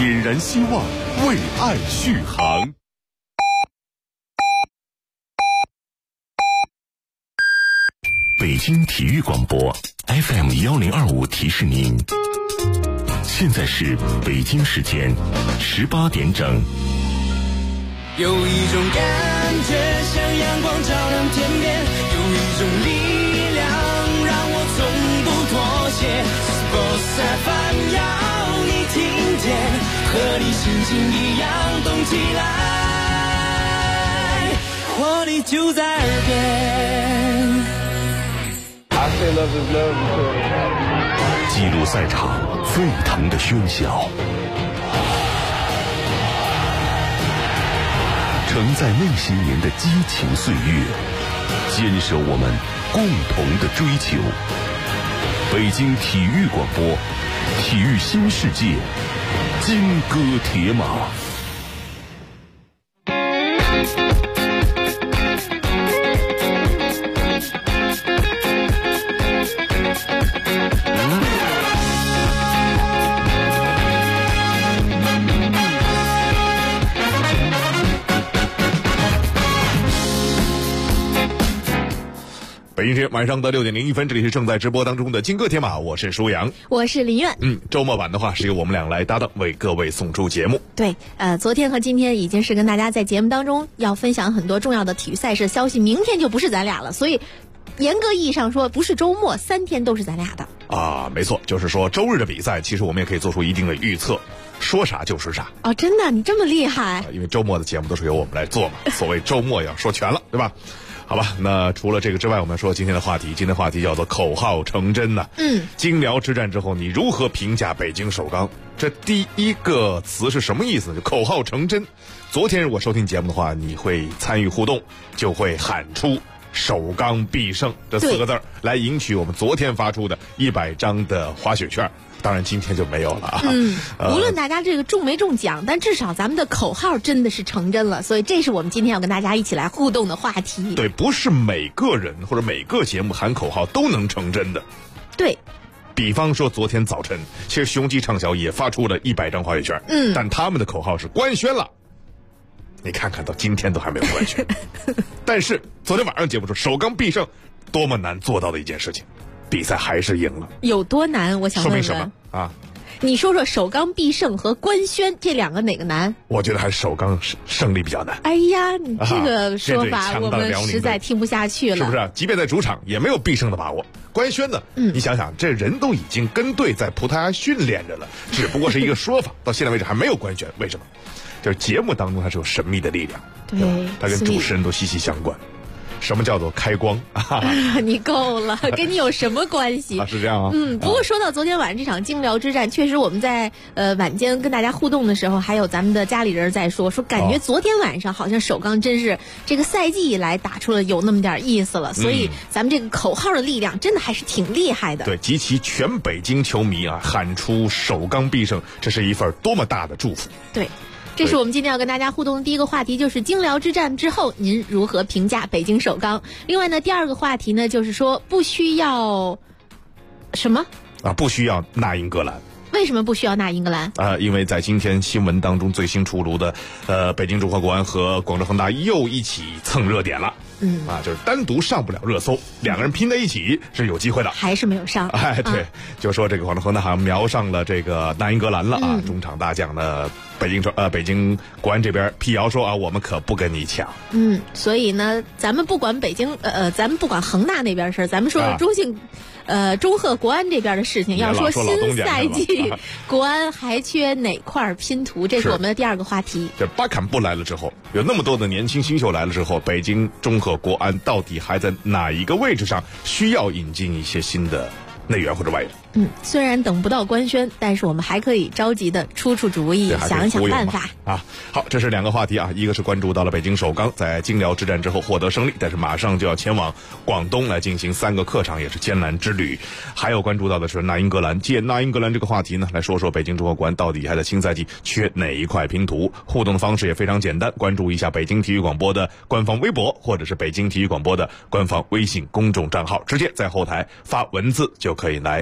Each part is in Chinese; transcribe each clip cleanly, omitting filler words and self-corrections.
点燃希望，为爱续航。北京体育广播 FM 1025提示您，现在是北京时间18点整。 有一种感觉像阳光照亮天边，有一种力量让我从不妥协。Sports FM 要你听见，和你心情一样动起来，活力就在耳边。 记录赛场沸腾的喧嚣，承载那些年的激情岁月，坚守我们共同的追求。北京体育广播，体育新世界，金戈铁马。北京时间晚上的6点01分，这里是正在直播当中的金戈铁马，我是舒阳， 我是林苑。 周末版的话是由我们俩来搭档，为各位送出节目。 对，昨天和今天已经是跟大家在节目当中要分享很多重要的体育赛事消息，明天就不是咱俩了，所以严格意义上说，不是周末，3天都是咱俩的啊。没错，就是说周日的比赛，其实我们也可以做出一定的预测，说啥就是啥。 哦，真的，你这么厉害？ 因为周末的节目都是由我们来做嘛，所谓周末要说全了，对吧？好吧，那除了这个之外，我们说今天的话题。今天的话题叫做口号成真呢。京辽之战之后，你如何评价北京首钢？这第一个词是什么意思呢？就口号成真。昨天如果收听节目的话，你会参与互动，就会喊出首钢必胜这4个字来赢取我们昨天发出的100张的滑雪券。当然今天就没有了啊。 无论大家这个中没中奖，但至少咱们的口号真的是成真了，所以这是我们今天要跟大家一起来互动的话题。 对，不是每个人或者每个节目喊口号都能成真的。 对， 比方说昨天早晨，其实雄鸡畅销也发出了100张滑雪券，但他们的口号是官宣了。你看看到今天都还没有官宣。但是昨天晚上节目说首钢必胜，多么难做到的一件事情，比赛还是赢了。有多难？我想问问。 说明什么啊？ 你说说首钢必胜和官宣这两个哪个难？ 我觉得还是首钢胜利比较难。 哎呀，你这个说法我们实在听不下去了， 是不是？即便在主场也没有必胜的把握。官宣呢？你想想，这人都已经跟队在葡萄牙训练着了，只不过是一个说法，到现在为止还没有官宣。为什么？就是节目当中它是有神秘的力量， 对， 它跟主持人都息息相关。什么叫做开光？ 你够了，跟你有什么关系？ 是这样啊。 不过说到昨天晚上这场京辽之战，确实我们在晚间跟大家互动的时候，还有咱们的家里人在说感觉昨天晚上好像首钢真是这个赛季以来打出了有那么点意思了，所以咱们这个口号的力量真的还是挺厉害的。 对，集齐全北京球迷啊，喊出首钢必胜，这是一份多么大的祝福。 对。这是我们今天要跟大家互动的第一个话题，就是京辽之战之后您如何评价北京首钢。另外呢，第二个话题呢，就是说不需要什么啊？不需要纳英格兰。 为什么不需要纳英格兰？ 因为在今天新闻当中最新出炉的，北京中赫国安和广州恒大又一起蹭热点了。就是单独上不了热搜，两个人拼在一起是有机会的， 还是没有上。 对，就说这个广州恒大好像瞄上了这个纳英格兰了啊。中场大将呢，北京国安这边辟谣说啊，我们可不跟你抢。 所以呢，咱们不管咱们不管恒大那边事儿，咱们说中赫国安这边的事情。要说新赛季国安还缺哪块拼图，这是我们的第二个话题。 这巴坎布来了之后，有那么多的年轻新秀来了之后，北京中赫国安到底还在哪一个位置上需要引进一些新的内援或者外援？ 虽然等不到官宣，但是我们还可以着急的出主意，想一想办法啊。好，这是两个话题啊，一个是关注到了北京首钢在京辽之战之后获得胜利，但是马上就要前往广东来进行3个客场，也是艰难之旅。还有关注到的是纳英格兰，借纳英格兰这个话题呢，来说说北京中赫国安到底还在新赛季缺哪一块拼图。互动的方式也非常简单，关注一下北京体育广播的官方微博，或者是北京体育广播的官方微信公众账号，直接在后台发文字就可以来找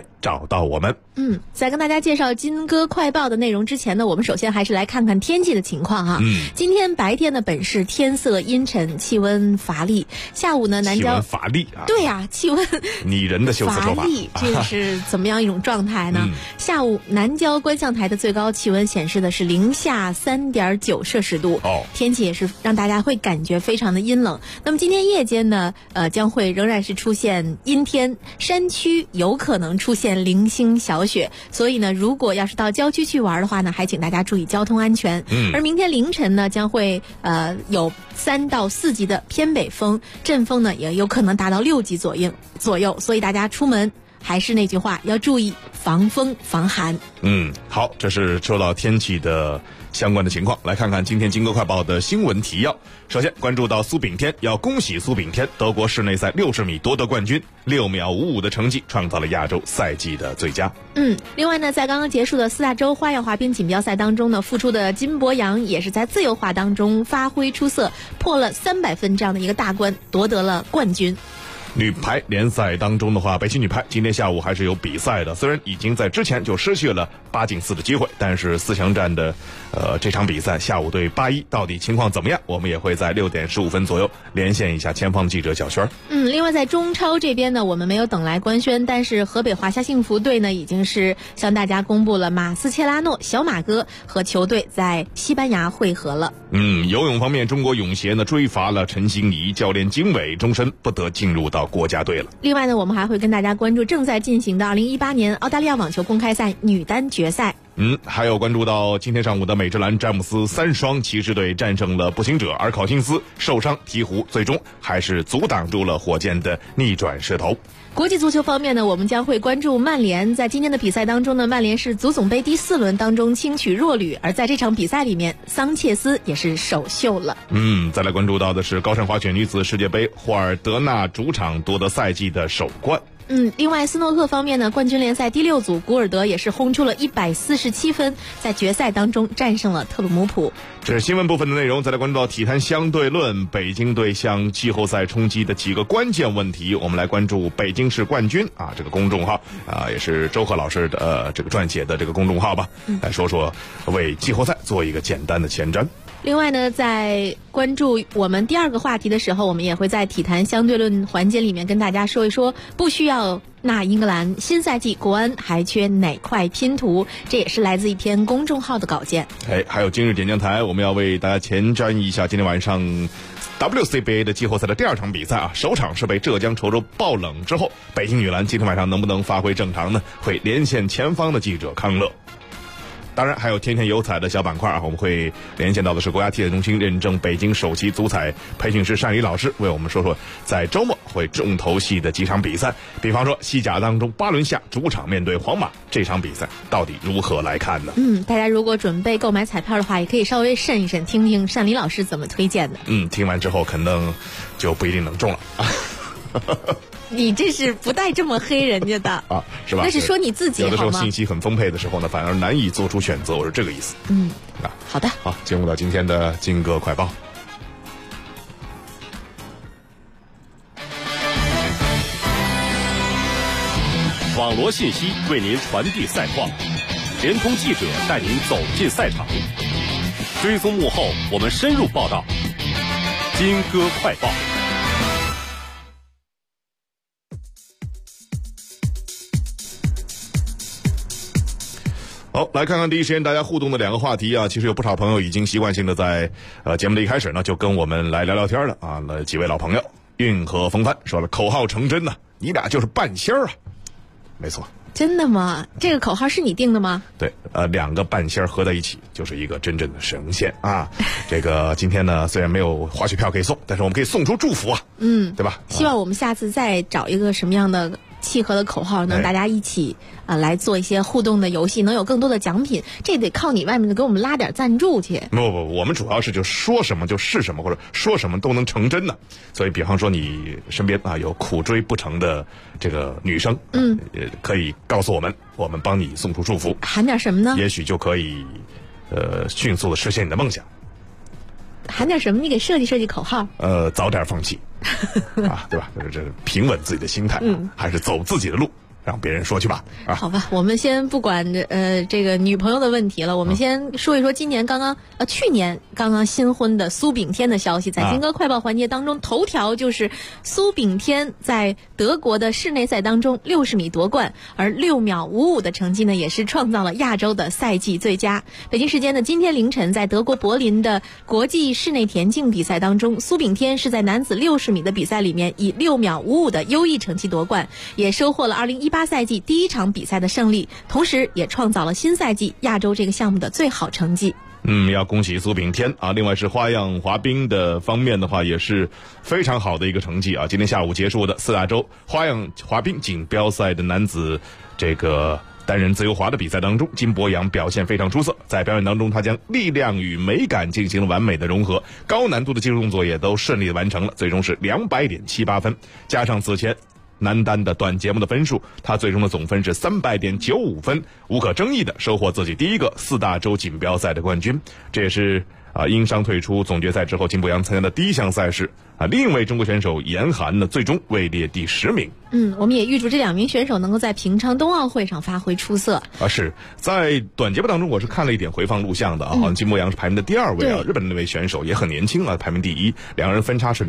找到我们。 在跟大家介绍金歌快报的内容之前呢，我们首先还是来看看天气的情况哈。今天白天呢本是天色阴沉，气温乏力。下午呢南郊乏力啊， 对呀，气温拟人的修辞说法， 乏力，这是怎么样一种状态呢？下午南郊观象台的最高气温显示的是零下3.9摄氏度，天气也是让大家会感觉非常的阴冷。那么今天夜间呢，将会仍然是出现阴天，山区有可能出现零星小雪，所以呢，如果要是到郊区去玩的话呢，还请大家注意交通安全。而明天凌晨呢，将会有3到4级的偏北风，阵风呢也有可能达到6级左右，所以大家出门还是那句话，要注意防风防寒。 好，这是说到天气的相关的情况，来看看今天金歌快报的新闻提要。首先关注到苏炳添，要恭喜苏炳添，德国室内赛60米夺得冠军，6秒55的成绩创造了亚洲赛季的最佳。 另外呢，在刚刚结束的4大洲花样滑冰锦标赛当中呢，复出的金博洋也是在自由滑当中发挥出色，破了300分这样的一个大关，夺得了冠军。 女排联赛当中的话，北京女排今天下午还是有比赛的，虽然已经在之前就失去了8进4的机会，但是4强战的这场比赛下午对8-1到底情况怎么样，我们也会在6点15分左右连线一下前方记者小轩。 另外在中超这边呢，我们没有等来官宣，但是河北华夏幸福队呢已经是向大家公布了马斯切拉诺小马哥和球队在西班牙会合了。 游泳方面，中国泳协呢追罚了陈欣怡，教练经纬终身不得进入到国家队了。 另外呢，我们还会跟大家关注正在进行的2018年澳大利亚网球公开赛女单决赛。 还有关注到今天上午的美职篮詹姆斯3双骑士队战胜了步行者，而考辛斯受伤鹈鹕最终还是阻挡住了火箭的逆转势头。 国际足球方面呢，我们将会关注曼联。在今天的比赛当中呢，曼联是足总杯第4轮当中轻取弱旅，而在这场比赛里面，桑切斯也是首秀了。 再来关注到的是高山滑雪女子世界杯，霍尔德纳主场夺得赛季的首冠。 另外斯诺克方面呢，冠军联赛第6组古尔德也是轰出了147分，在决赛当中战胜了特鲁姆普。 这是新闻部分的内容。再来关注到体坛相对论，北京队向季后赛冲击的几个关键问题，我们来关注北京市冠军这个公众号也是周贺老师的这个撰写的这个公众号吧，来说说为季后赛做一个简单的前瞻。 另外呢，在关注我们第2个话题的时候，我们也会在体坛相对论环节里面跟大家说一说，不需要那英格兰，新赛季国安还缺哪块拼图，这也是来自一篇公众号的稿件。 还有今日点将台，我们要为大家前瞻一下今天晚上 WCBA 的季后赛的第2场比赛首场是被浙江稠州爆冷之后，北京女篮今天晚上能不能发挥正常呢？会连线前方的记者康乐。当然还有天天有彩的小板块我们会连线到的是国家体检中心认证北京首席足彩培训师单李老师，为我们说说在周末会重头戏的几场比赛，比方说西甲当中巴伦西亚主场面对皇马，这场比赛到底如何来看呢？ 大家如果准备购买彩票的话，也可以稍微慎一慎，听听单李老师怎么推荐的。 听完之后可能就不一定能中了你这是不带这么黑人家的是吧？ 那是说你自己好吗？ 有的时候信息很丰沛的时候呢，反而难以做出选择，我是这个意思。 好的。 好，进入到今天的金歌快报。 网罗信息为您传递赛况，联通记者带您走进赛场，追踪幕后，我们深入报道。金歌快报。 好，来看看第一时间大家互动的2个话题其实有不少朋友已经习惯性的在节目的一开始呢就跟我们来聊聊天了那几位老朋友运河风帆说了，口号成真呢，你俩就是半仙儿没错。 真的吗？这个口号是你定的吗？ 对，2个半仙儿合在一起就是一个真正的神仙这个今天呢虽然没有滑雪票可以送，但是我们可以送出祝福对吧？ 希望我们下次再找一个什么样的契合的口号，能大家一起来做一些互动的游戏，能有更多的奖品，这得靠你外面的给我们拉点赞助去。 不，我们主要是就说什么就是什么，或者说什么都能成真的。所以比方说你身边有苦追不成的这个女生可以告诉我们，我们帮你送出祝福。 喊点什么呢？ 也许就可以迅速的实现你的梦想。 喊点什么？你给设计口号。 早点放弃对吧？这平稳自己的心态还是走自己的路。 让别人说去吧。 好吧，我们先不管这个女朋友的问题了，我们先说一说去年刚刚新婚的苏炳添的消息。在金歌快报环节当中，头条就是苏炳添在德国的室内赛当中60米夺冠，而6秒55的成绩呢，也是创造了亚洲的赛季最佳。北京时间的今天凌晨，在德国柏林的国际室内田径比赛当中，苏炳添是在男子60米的比赛里面以6秒55的优异成绩夺冠，也收获了2018赛季第一场比赛的胜利，同时也创造了新赛季亚洲这个项目的最好成绩。 要恭喜苏炳添啊！另外是花样滑冰的方面的话，也是非常好的一个成绩啊！今天下午结束的4大洲花样滑冰锦标赛的男子这个单人自由滑的比赛当中，金博洋表现非常出色，在表演当中他将力量与美感进行了完美的融合，高难度的技术动作也都顺利的完成了，最终是200.78分，加上此前男单的短节目的分数，他最终的总分是300.95分，无可争议的收获自己第一个4大洲锦标赛的冠军。这也是因伤退出总决赛之后金博洋参加的第一项赛事另一位中国选手严寒呢，最终位列第10名。 我们也预祝这2名选手能够在平昌冬奥会上发挥出色。 是在短节目当中，我是看了一点回放录像的好像金博洋是排名的第2位日本的那位选手也很年轻排名第1，两个人分差是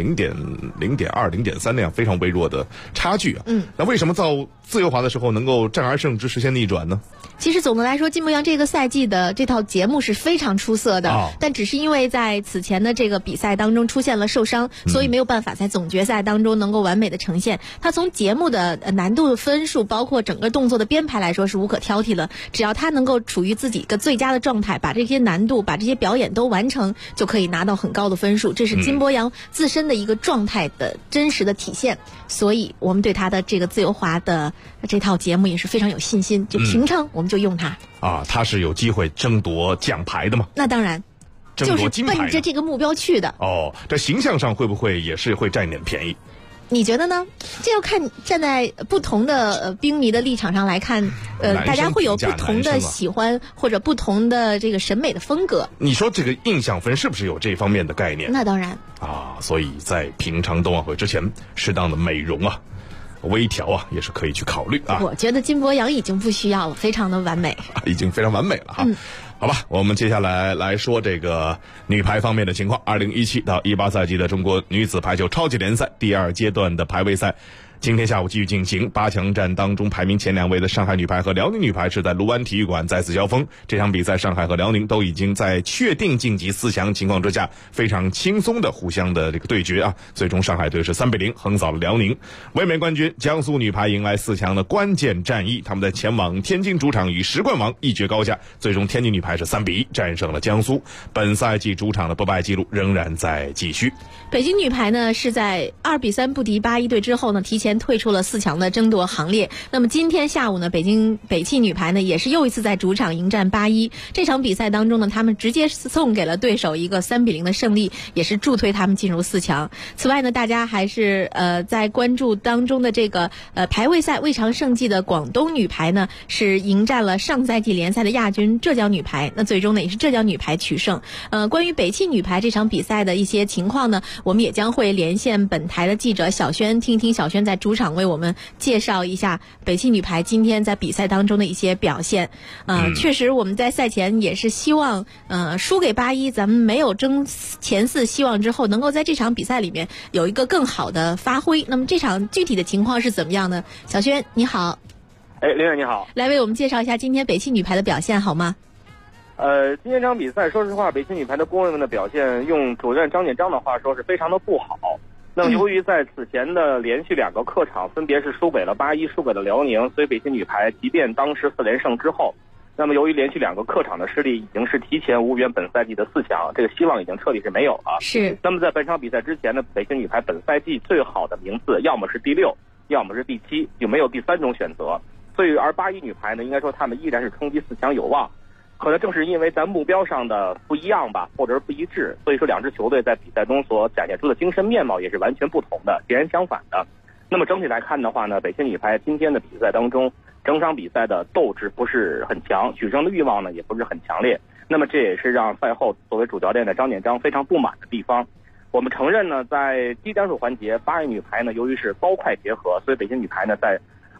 0.2、0.3那样非常微弱的差距那为什么到自由滑的时候能够战而胜之，实现逆转呢？ 其实总的来说，金博洋这个赛季的这套节目是非常出色的，但只是因为在此前的这个比赛当中出现了受伤，所以没有办法在总决赛当中能够完美的呈现。他从节目的难度分数，包括整个动作的编排来说是无可挑剔的，只要他能够处于自己一个最佳的状态，把这些难度、把这些表演都完成，就可以拿到很高的分数。这是金博洋自身的一个状态的真实的体现，所以我们对他的这个自由滑的这套节目也是非常有信心。就平昌我们就用它他是有机会争夺奖牌的吗？ 那当然，就是奔着这个目标去的。 这形象上会不会也是会占一点便宜？ 你觉得呢？这要看站在不同的冰迷的立场上来看，大家会有不同的喜欢或者不同的这个审美的风格。 你说这个印象分是不是有这方面的概念？ 那当然所以在平昌冬奥会之前，适当的美容微调也是可以去考虑我觉得金博洋已经不需要了，非常的完美， 已经非常完美了好吧，我们接下来来说这个女排方面的情况。2017到18赛季的中国女子排球超级联赛第2阶段的排位赛，今天下午继续进行8强战当中，排名前2位的上海女排和辽宁女排是在卢湾体育馆再次交锋。这场比赛上海和辽宁都已经在确定晋级4强情况之下，非常轻松的互相的这个对决最终上海队是3-0横扫了辽宁。卫冕冠军江苏女排迎来4强的关键战役，他们在前往天津主场与10冠王一决高下，最终天津女排是3-1战胜了江苏。本赛季主场的不败记录仍然在继续。 北京女排呢是在2-3不敌8-1队之后呢，提前退出了4强的争夺行列。那么今天下午呢，北汽女排呢也是又一次在主场迎战8-1。这场比赛当中呢，他们直接送给了对手一个3-0的胜利，也是助推他们进入4强。此外呢，大家还是在关注当中的这个排位赛未尝胜绩的广东女排呢，是迎战了上赛季联赛的亚军浙江女排。那最终呢，也是浙江女排取胜。关于北汽女排这场比赛的一些情况呢，我们也将会连线本台的记者小轩，听听小轩在主场为我们介绍一下北汽女排今天在比赛当中的一些表现。确实我们在赛前也是希望输给8-1，咱们没有争前4希望之后，能够在这场比赛里面有一个更好的发挥。那么这场具体的情况是怎么样呢？小轩你好。 林远你好， 来为我们介绍一下今天北汽女排的表现好吗？ 今天这场比赛说实话，北汽女排的工人们的表现，用主任张建章的话说是非常的不好。那么由于在此前的连续2个客场分别是输给了8-1，输给了辽宁，所以北汽女排即便当时4连胜之后，那么由于连续2个客场的失利，已经是提前无缘本赛季的4强，这个希望已经彻底是没有了。 是。 那么在本场比赛之前呢，北汽女排本赛季最好的名次要么是第6，要么是第7，就没有第3种选择。所以而8-1女排呢，应该说她们依然是冲击4强有望。可能正是因为在目标上的不一样吧，或者是不一致，所以说2支球队在比赛中所展现出的精神面貌也是完全不同的，截然相反的。那么整体来看的话呢，北汽女排今天的比赛当中，整场比赛的斗志不是很强，取胜的欲望呢也不是很强烈。那么这也是让赛后作为主教练的张建章非常不满的地方。我们承认呢，在低战术环节，8-1女排呢由于是高快结合，所以北汽女排呢在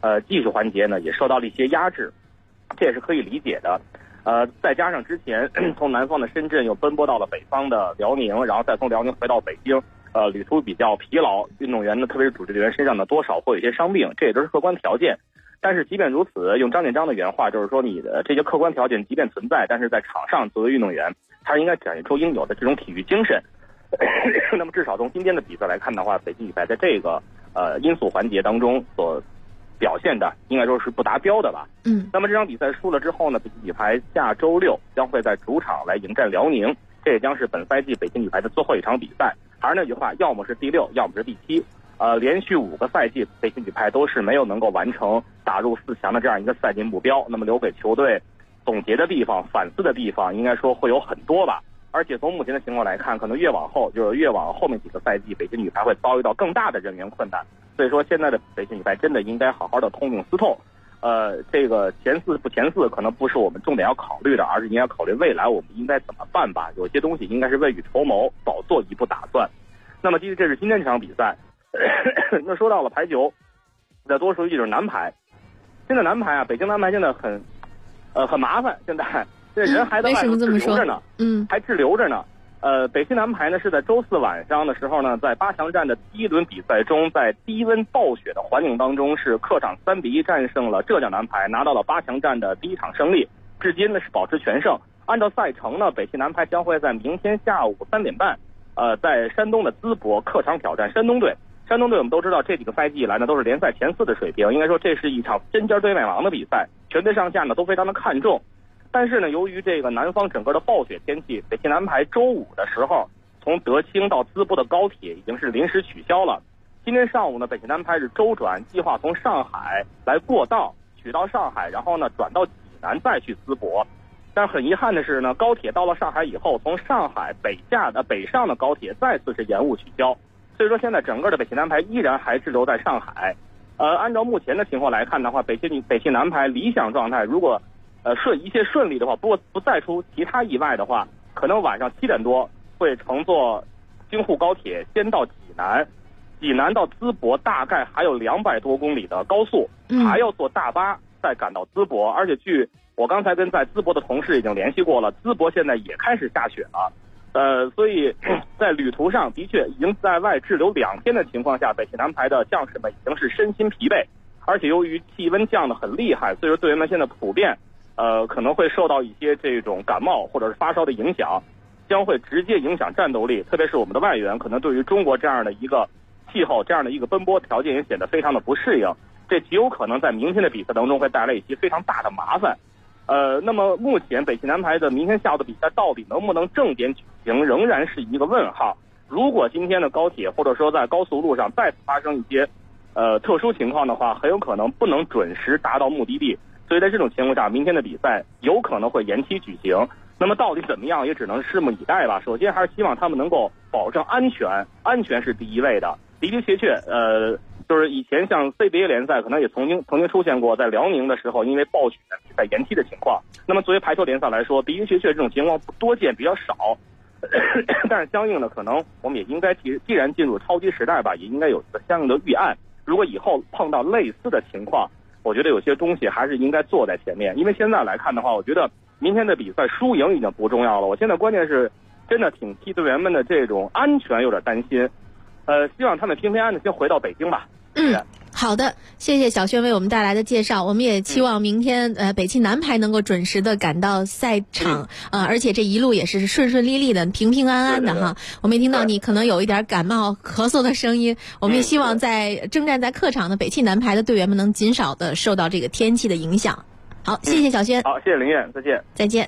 技术环节呢也受到了一些压制，这也是可以理解的。再加上之前从南方的深圳又奔波到了北方的辽宁，然后再从辽宁回到北京，旅途比较疲劳，运动员呢，特别是主力队员身上呢多少会有一些伤病，这也都是客观条件。但是即便如此，用张建章的原话就是说，你的这些客观条件即便存在，但是在场上作为运动员，他应该展现出应有的这种体育精神。那么至少从今天的比赛来看的话，北京女排在这个因素环节当中所表现的应该说是不达标的吧。那么这场比赛输了之后呢，北京女排下周6将会在主场来迎战辽宁，这也将是本赛季北京女排的最后一场比赛。还是那句话，要么是第6，要么是第7。连续5个赛季，北京女排都是没有能够完成打入4强的这样一个赛季目标。那么留给球队总结的地方、反思的地方，应该说会有很多吧。而且从目前的情况来看，可能越往后面几个赛季，北京女排会遭遇到更大的人员困难。所以说，现在的北京女排真的应该好好的痛定思痛。这个前四不前四可能不是我们重点要考虑的，而是应该考虑未来我们应该怎么办吧。有些东西应该是未雨绸缪，早做一步打算。那么这是今天这场比赛。那说到了排球，再多说一句就是男排。现在男排啊，北京男排现在很麻烦，现在这人还在外头滞留着呢，还滞留着呢。北京男排呢是在周4晚上的时候呢，在8强战的第1轮比赛中，在低温暴雪的环境当中，是客场3-1战胜了浙江男排，拿到了8强战的第1场胜利，至今呢是保持全胜。按照赛程呢，北京男排将会在明天下午3点半，在山东的淄博客场挑战山东队。山东队我们都知道，这几个赛季以来呢都是联赛前4的水平，应该说这是一场针尖对麦芒的比赛，全队上下呢都非常的看重。但是呢，由于这个南方整个的暴雪天气，北京男排周5的时候从德清到淄博的高铁已经是临时取消了。今天上午呢，北京男排是周转，计划从上海来过道取到上海，然后呢转到济南再去淄博。但是很遗憾的是呢，高铁到了上海以后，从上海北上的高铁再次是延误取消。所以说现在整个的北京男排依然还滞留在上海。按照目前的情况来看的话，北京男排理想状态，如果一切顺利的话，不再出其他意外的话，可能晚上7点多会乘坐京沪高铁先到济南，济南到淄博大概还有200多公里的高速，还要坐大巴再赶到淄博。而且据我刚才跟在淄博的同事已经联系过了，淄博现在也开始下雪了。所以在旅途上的确已经在外滞留2天的情况下，北京男排的将士们已经是身心疲惫，而且由于气温降得很厉害，所以说队员们现在普遍可能会受到一些这种感冒或者是发烧的影响，将会直接影响战斗力。特别是我们的外援，可能对于中国这样的一个气候、这样的一个奔波条件也显得非常的不适应，这极有可能在明天的比赛当中会带来一些非常大的麻烦。那么目前北京男排的明天下午的比赛到底能不能正点举行，仍然是一个问号。如果今天的高铁或者说在高速路上再次发生一些特殊情况的话，很有可能不能准时达到目的地。所以在这种情况下，明天的比赛有可能会延期举行。那么到底怎么样，也只能拭目以待吧。首先还是希望他们能够保证安全，安全是第一位的。的的确确，就是以前像 CBA 联赛可能也曾经出现过在辽宁的时候因为暴雪比赛延期的情况。那么作为排球联赛来说，的的确确这种情况不多见，比较少。但是相应的，可能我们也应该既然进入超级时代吧，也应该有一个相应的预案。如果以后碰到类似的情况，我觉得有些东西还是应该做在前面。因为现在来看的话，我觉得明天的比赛输赢已经不重要了。我现在关键是真的挺替队员们的这种安全有点担心。希望他们平平安安的先回到北京吧。 好的，谢谢小轩为我们带来的介绍。我们也期望明天北京男排能够准时的赶到赛场而且这一路也是顺顺利利的、平平安安的哈。我们也听到你可能有一点感冒咳嗽的声音，我们也希望征战在客场的北京男排的队员们能尽少的受到这个天气的影响。好，谢谢小轩。 好，谢谢林燕，再见。 再见。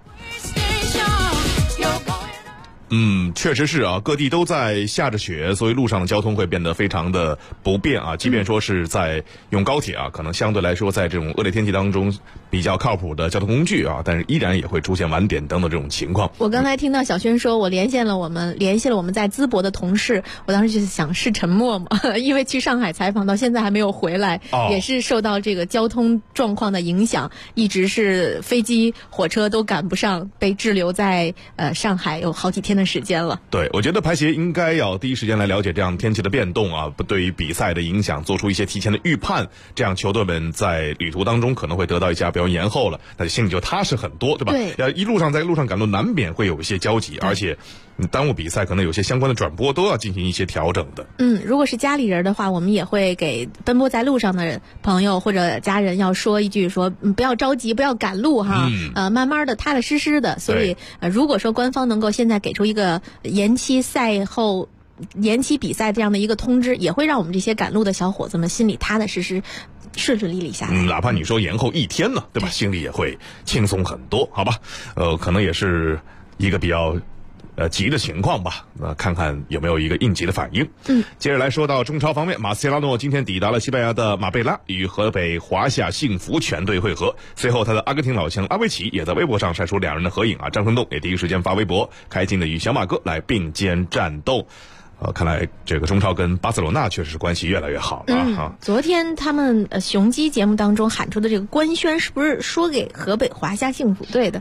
确实是啊，各地都在下着雪，所以路上的交通会变得非常的不便啊。即便说是在用高铁啊，可能相对来说在这种恶劣天气当中比较靠谱的交通工具啊，但是依然也会出现晚点等等这种情况。 我刚才听到小轩说，我联系了我们在淄博的同事，我当时就想是陈默吗？因为去上海采访到现在还没有回来，也是受到这个交通状况的影响，一直是飞机、火车都赶不上，被滞留在上海有好几天的的时间了。 对，我觉得排协应该要第一时间来了解这样天气的变动啊，不对于比赛的影响做出一些提前的预判，这样球队们在旅途当中可能会得到一下，比如延后了，那心里就踏实很多，对吧？ 对， 在路上赶路难免会有一些交集，而且耽误比赛，可能有些相关的转播都要进行一些调整的。 如果是家里人的话，我们也会给奔波在路上的朋友或者家人要说一句说，不要着急，不要赶路哈，慢慢的踏踏实实的。所以如果说官方能够现在给出一个延期比赛这样的一个通知，也会让我们这些赶路的小伙子们心里踏踏实实顺顺利利下来。 哪怕你说延后1天呢，对吧？心里也会轻松很多，好吧？可能也是一个比较急的情况吧，看看有没有一个应急的反应。接着来说到中超方面，马斯切拉诺今天抵达了西班牙的马贝拉，与河北华夏幸福全队会合。随后他的阿根廷老乡阿维奇也在微博上晒出两人的合影啊，张春栋也第一时间发微博，开心的与小马哥来并肩战斗。看来这个中超跟巴塞罗那确实是关系越来越好了昨天他们雄鸡节目当中喊出的这个官宣，是不是说给河北华夏幸福队的？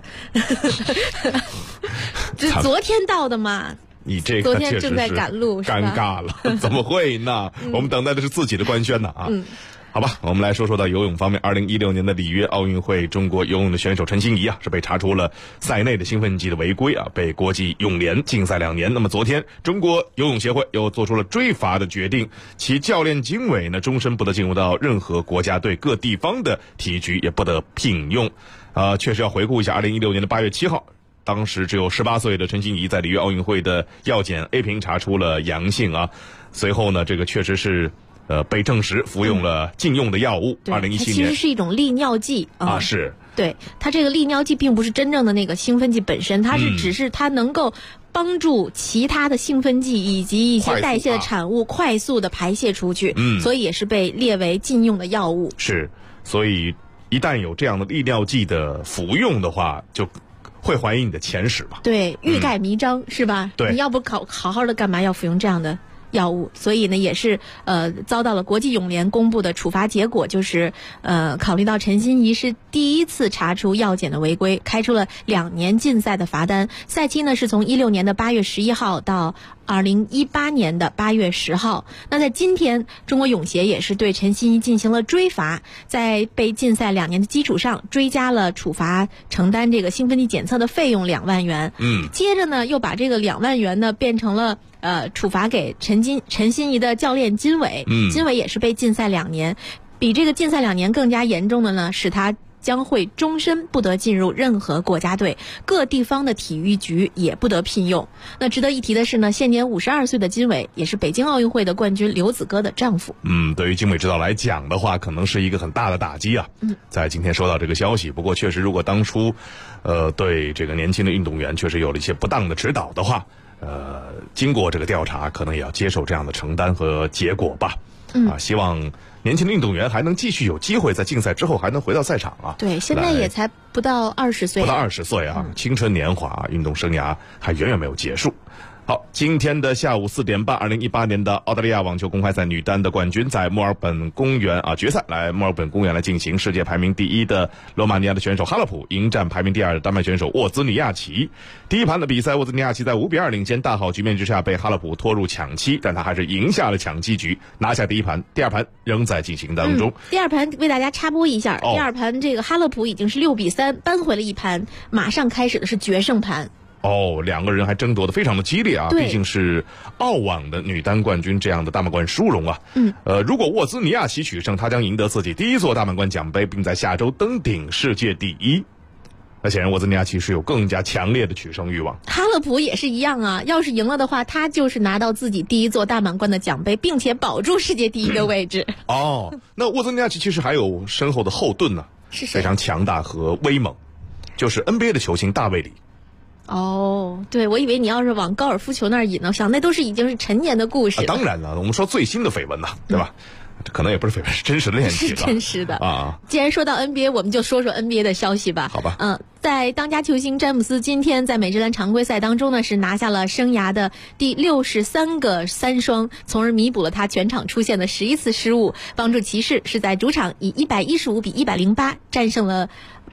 这昨天到的嘛。 你这个昨天正在赶路， 尴尬了，怎么会呢？我们等待的是自己的官宣呢啊。好吧，我们来说到游泳方面。2016年的里约奥运会，中国游泳的选手陈欣怡是被查出了赛内的兴奋剂的违规被国际泳联禁赛2年。那么昨天，中国游泳协会又做出了追罚的决定，其教练经纬终身不得进入到任何国家队各地方的体育局，也不得聘用。确实要回顾一下2016年的8月7号。当时只有18岁的陈欣怡在里约奥运会的药检 A 评查出了阳性随后呢，这个确实是被证实服用了禁用的药物。2017年它其实是一种利尿剂是。 对，它这个利尿剂并不是真正的那个兴奋剂本身，它是只是它能够帮助其他的兴奋剂以及一些代谢的产物快速的排泄出去，所以也是被列为禁用的药物。 是，所以一旦有这样的利尿剂的服用的话，就会怀疑你的前史吧？ 对，欲盖弥彰，是吧？ 对， 你要不好好的干嘛要服用这样的药物？所以呢，也是遭到了国际泳联公布的处罚结果，就是考虑到陈欣怡是第一次查出药检的违规，开出了2年禁赛的罚单。赛期呢是从16年的8月11号到2018年的8月10号。那在今天，中国泳协也是对陈欣怡进行了追罚，在被禁赛2年的基础上，追加了处罚承担这个兴奋剂检测的费用2万元。接着呢，又把这个2万元呢变成了处罚给陈欣怡的教练金纬。金纬也是被禁赛2年，比这个禁赛2年更加严重的呢，使他将会终身不得进入任何国家队，各地方的体育局也不得聘用。那值得一提的是呢，现年52岁的金纬也是北京奥运会的冠军刘子歌的丈夫。 对于金纬指导来讲的话，可能是一个很大的打击在今天收到这个消息。不过确实，如果当初对这个年轻的运动员确实有了一些不当的指导的话，经过这个调查，可能也要接受这样的承担和结果吧。希望年轻的运动员还能继续有机会在竞赛之后还能回到赛场对，现在也才不到20岁， 不到20岁青春年华，运动生涯还远远没有结束。好，今天的下午4点半，2018年的澳大利亚网球公开赛女单的冠军在墨尔本公园决赛来墨尔本公园来进行。世界排名第1的罗马尼亚的选手哈勒普迎战排名第2的丹麦选手沃兹尼亚奇。第一盘的比赛，沃兹尼亚奇在5比2领先，大好局面之下被哈勒普拖入抢七，但他还是赢下了抢七局，拿下第一盘。第二盘仍在进行当中。 第二盘为大家插播一下，第二盘这个哈勒普已经是6比3扳回了一盘，马上开始的是决胜盘。 两个人还争夺得非常的激烈毕竟是澳网的女单冠军这样的大满贯殊荣如果沃兹尼亚奇取胜，他将赢得自己第1座大满贯奖杯，并在下周登顶世界第1。那显然沃兹尼亚奇是有更加强烈的取胜欲望。 哈勒普也是一样要是赢了的话，他就是拿到自己第1座大满贯的奖杯，并且保住世界第1的位置。 那沃兹尼亚奇其实还有身后的后盾是谁？ 非常强大和威猛，就是 NBA 的球星大卫里。 对，我以为你要是往高尔夫球那儿引呢，想那都是已经是陈年的故事了。 当然了，我们说最新的绯闻对吧？这可能也不是绯闻，是真实的恋情了， 是真实的既然说到 NBA， 我们就说说 NBA 的消息吧。 好吧。 在当家球星詹姆斯今天在美职篮常规赛当中呢，是拿下了生涯的第63个3双，从而弥补了他全场出现的11次失误，帮助骑士是在主场以115比108战胜了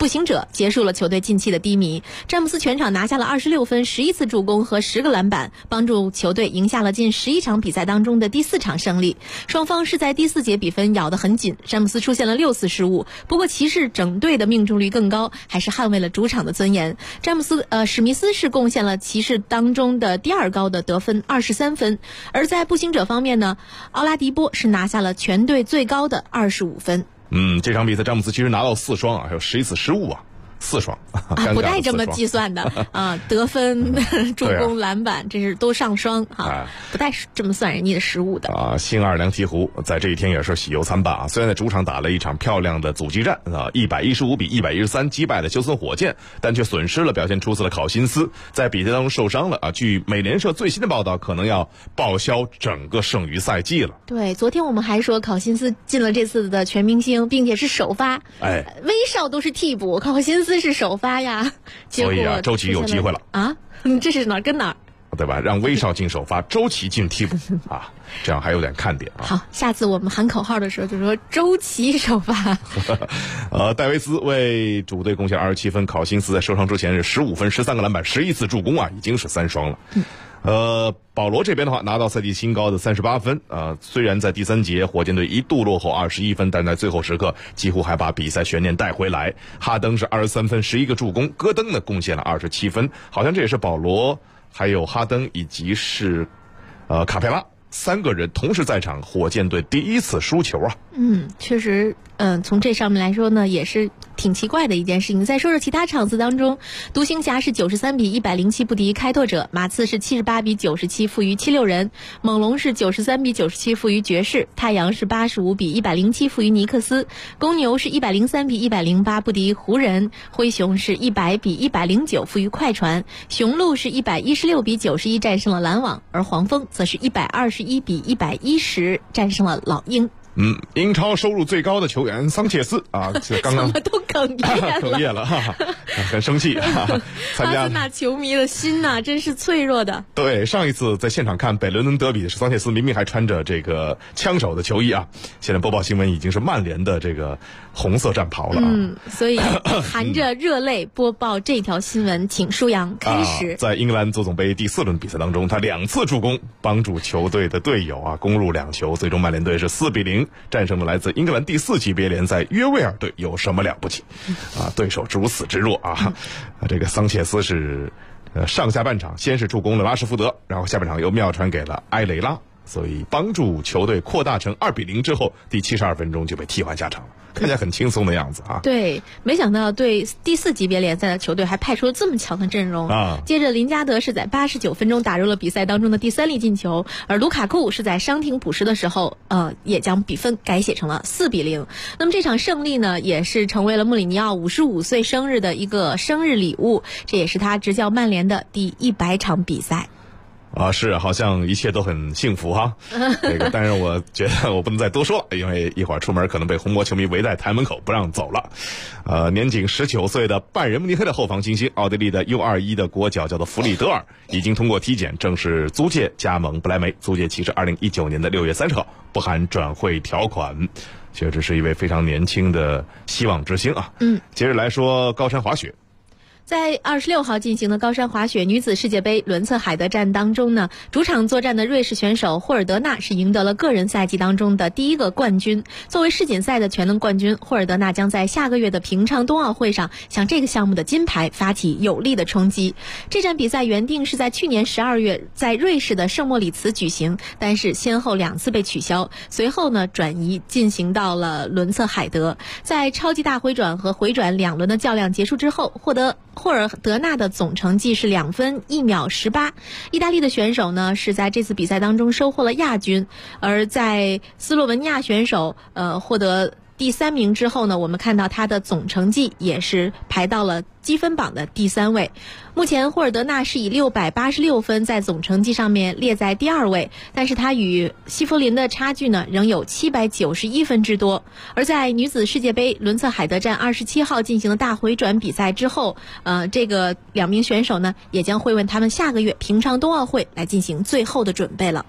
步行者结束了球队近期的低迷。詹姆斯全场拿下了26分、11次助攻和10个篮板，帮助球队赢下了近11场比赛当中的第4场胜利。双方是在第4节比分咬得很紧，詹姆斯出现了6次失误，不过骑士整队的命中率更高，还是捍卫了主场的尊严。史密斯是贡献了骑士当中的第2高的得分23分，而在步行者方面呢，奥拉迪波是拿下了全队最高的25分。 这场比赛詹姆斯其实拿到4双啊，还有11次失误啊，4双不带这么计算的啊，得分、助攻、篮板，这是都上双哈，不带这么算人家的失误的啊。新奥尔良鹈鹕在这一天也是喜忧参半啊，虽然在主场打了一场漂亮的阻击战啊，115比113击败了休斯顿火箭，但却损失了表现出色的考辛斯，在比赛当中受伤了啊。据美联社最新的报道，可能要报销整个剩余赛季了。 对，昨天我们还说考辛斯进了这次的全明星，并且是首发，威少都是替补，考辛斯是首发呀， 所以啊，周琦有机会了啊！这是哪儿跟哪儿？ 对吧？让威少进首发，周琦进替补啊，这样还有点看点啊。 好，下次我们喊口号的时候就说周琦首发。 戴维斯为主队贡献27分，考辛斯在受伤之前是15分、13个篮板、11次助攻啊，已经是3双了。保罗这边的话拿到赛季新高的38分，虽然在第3节火箭队一度落后21分，但在最后时刻几乎还把比赛悬念带回来。哈登是23分11个助攻，戈登呢贡献了27分，好像这也是保罗还有哈登以及是卡佩拉3个人同时在场，火箭队第1次输球啊。 确实，从这上面来说呢，也是挺奇怪的一件事情。再说说其他场次当中，独行侠是93比107不敌开拓者，马刺是78比97负于76人，猛龙是93比97负于爵士，太阳是85比107负于尼克斯，公牛是103比108不敌湖人，灰熊是100比109负于快船，雄鹿是116比91战胜了篮网，而黄蜂则是121比110战胜了老鹰。 英超收入最高的球员桑切斯啊，刚刚怎么都哽咽了，很生气参加阿森纳球迷的心呐，真是脆弱的。 对，上一次在现场看北伦敦德比的是桑切斯，明明还穿着这个枪手的球衣啊，现在播报新闻已经是曼联的这个红色战袍了所以含着热泪播报这条新闻，请舒扬开始。 在英格兰足总杯第4轮比赛当中，他2次助攻，帮助球队的队友啊攻入2球，最终曼联队是4比0战胜了来自英格兰第4级别联赛约维尔队，有什么了不起对手如此之弱啊！这个桑切斯是上下半场先是助攻了拉什福德，然后下半场又妙传给了埃雷拉，所以帮助球队扩大成2比0之后，第72分钟就被替换下场了，看起来很轻松的样子啊。 对，没想到对第4级别联赛的球队还派出了这么强的阵容啊。接着林加德是在89分钟打入了比赛当中的第3粒进球，而卢卡库是在伤停补时的时候也将比分改写成了4比0。那么这场胜利呢，也是成为了穆里尼奥55岁生日的一个生日礼物，这也是他执教曼联的第100场比赛。 是，好像一切都很幸福哈。这个，但是我觉得我不能再多说了，因为一会儿出门可能被红魔球迷围在台门口不让走了。年仅19岁的拜仁慕尼黑的后防新星，奥地利的 U21 的国脚叫做弗里德尔，已经通过体检正式租借加盟不莱梅，租借期是2019年的6月30号，不含转会条款。确实是一位非常年轻的希望之星啊。接着来说高山滑雪。 在26号进行的高山滑雪女子世界杯伦策海德站当中呢，主场作战的瑞士选手霍尔德纳是赢得了个人赛季当中的第1个冠军。作为世锦赛的全能冠军，霍尔德纳将在下个月的平昌冬奥会上向这个项目的金牌发起有力的冲击。这站比赛原定是在去年12月在瑞士的圣莫里茨举行，但是先后2次被取消，随后呢转移进行到了伦策海德。在超级大回转和回转2轮的较量结束之后，霍尔德纳的总成绩是2分1秒18。意大利的选手呢是在这次比赛当中收获了亚军，而在斯洛文尼亚选手获得第3名之后呢，我们看到他的总成绩也是排到了积分榜的第3位。目前霍尔德纳是以686分在总成绩上面列在第2位，但是他与西弗林的差距呢仍有791分之多。而在女子世界杯伦策海德站27号进行的大回转比赛之后，这个2名选手呢也将会为他们下个月平昌冬奥会来进行最后的准备了。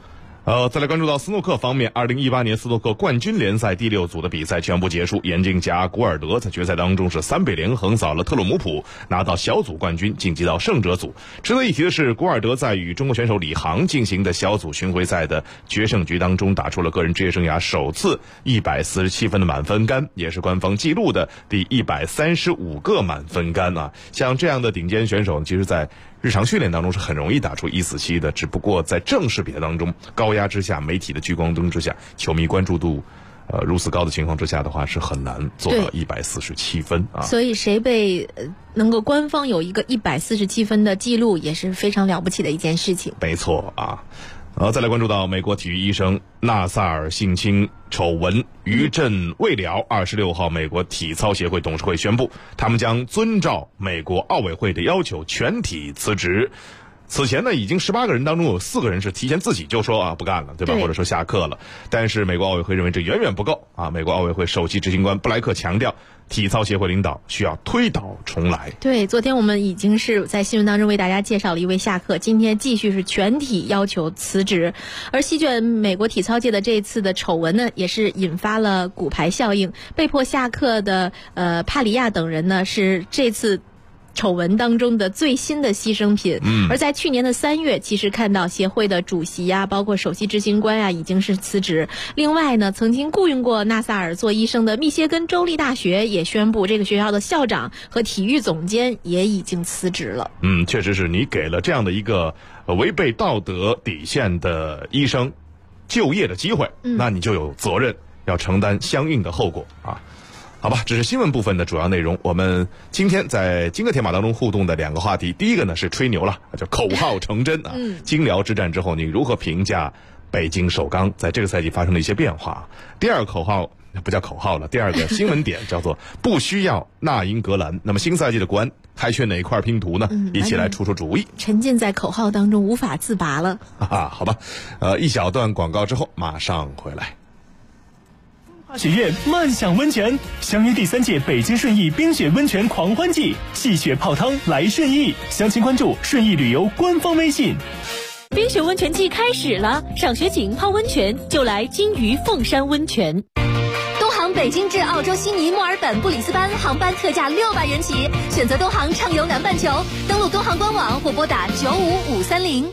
再来关注到斯诺克方面，2018年斯诺克冠军联赛第6组的比赛全部结束，眼镜侠古尔德在决赛当中是3-0横扫了特鲁姆普，拿到小组冠军，晋级到胜者组。值得一提的是，古尔德在与中国选手李航进行的小组巡回赛的决胜局当中，打出了个人职业生涯首次147分的满分杆，也是官方记录的第135个满分杆啊！像这样的顶尖选手，其实在日常训练当中是很容易打出147的，只不过在正式比赛当中，高压之下，媒体的聚光灯之下，球迷关注度如此高的情况之下的话，是很难做到147分啊。 所以谁被能够官方有一个147分的记录，也是非常了不起的一件事情。 没错啊。再来关注到美国体育医生纳萨尔性侵丑闻余震未了，26号美国体操协会董事会宣布，他们将遵照美国奥委会的要求全体辞职。此前呢，已经18个人当中有4个人是提前自己就说不干了，对吧？或者说下课了。但是美国奥委会认为这远远不够啊！美国奥委会首席执行官布莱克强调，体操协会领导需要推倒重来。 对，昨天我们已经是在新闻当中为大家介绍了一位下课，今天继续是全体要求辞职。而席卷美国体操界的这一次的丑闻呢，也是引发了骨牌效应，被迫下课的帕里亚等人呢，是这次丑闻当中的最新的牺牲品。而在去年的3月，其实看到协会的主席包括首席执行官已经是辞职。另外呢，曾经雇佣过纳萨尔做医生的密歇根州立大学也宣布，这个学校的校长和体育总监也已经辞职了。 确实是你给了这样的一个违背道德底线的医生就业的机会，那你就有责任要承担相应的后果啊。好吧，这是新闻部分的主要内容。我们今天在金戈铁马当中互动的2个话题，第一个呢是吹牛了，叫口号成真啊。金辽之战之后，你如何评价北京首钢在这个赛季发生的一些变化？第二个口号不叫口号了，第二个新闻点叫做不需要那英格兰。那么新赛季的国安还缺哪一块拼图呢？一起来出出主意。 沉浸在口号当中无法自拔了。 好吧，一小段广告之后马上回来。 学院漫享温泉，相约第3届北京顺义冰雪温泉狂欢季，戏雪泡汤来顺义，详情关注顺义旅游官方微信。 冰雪温泉季开始了，赏雪景泡温泉就来金鱼凤山温泉。东航北京至澳洲悉尼、墨尔本、布里斯班航班特价600元起，选择东航畅游南半球，登录东航官网或拨打95530。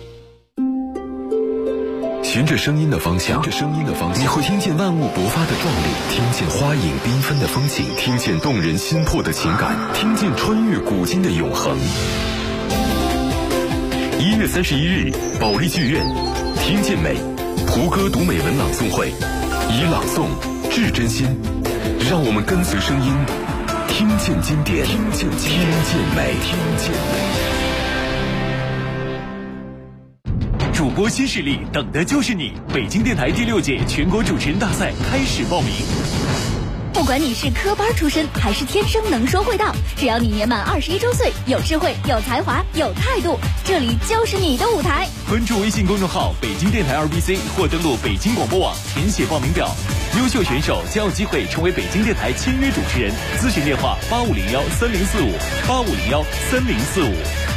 循着声音的方向，你会听见万物勃发的壮丽，听见花影缤纷的风景，听见动人心魄的情感，听见穿越古今的永恒。1月31日，保利剧院，听见美，胡歌读美文朗诵会，以朗诵致真心，让我们跟随声音，听见经典，听见美。 主播新势力，等的就是你！北京电台第6届全国主持人大赛开始报名。 不管你是科班出身还是天生能说会道，只要你年满21周岁，有智慧、有才华、有态度，这里就是你的舞台。 关注微信公众号北京电台2BC 或登录北京广播网填写报名表，优秀选手将有机会成为北京电台签约主持人。咨询电话8501-3045，8501-3045。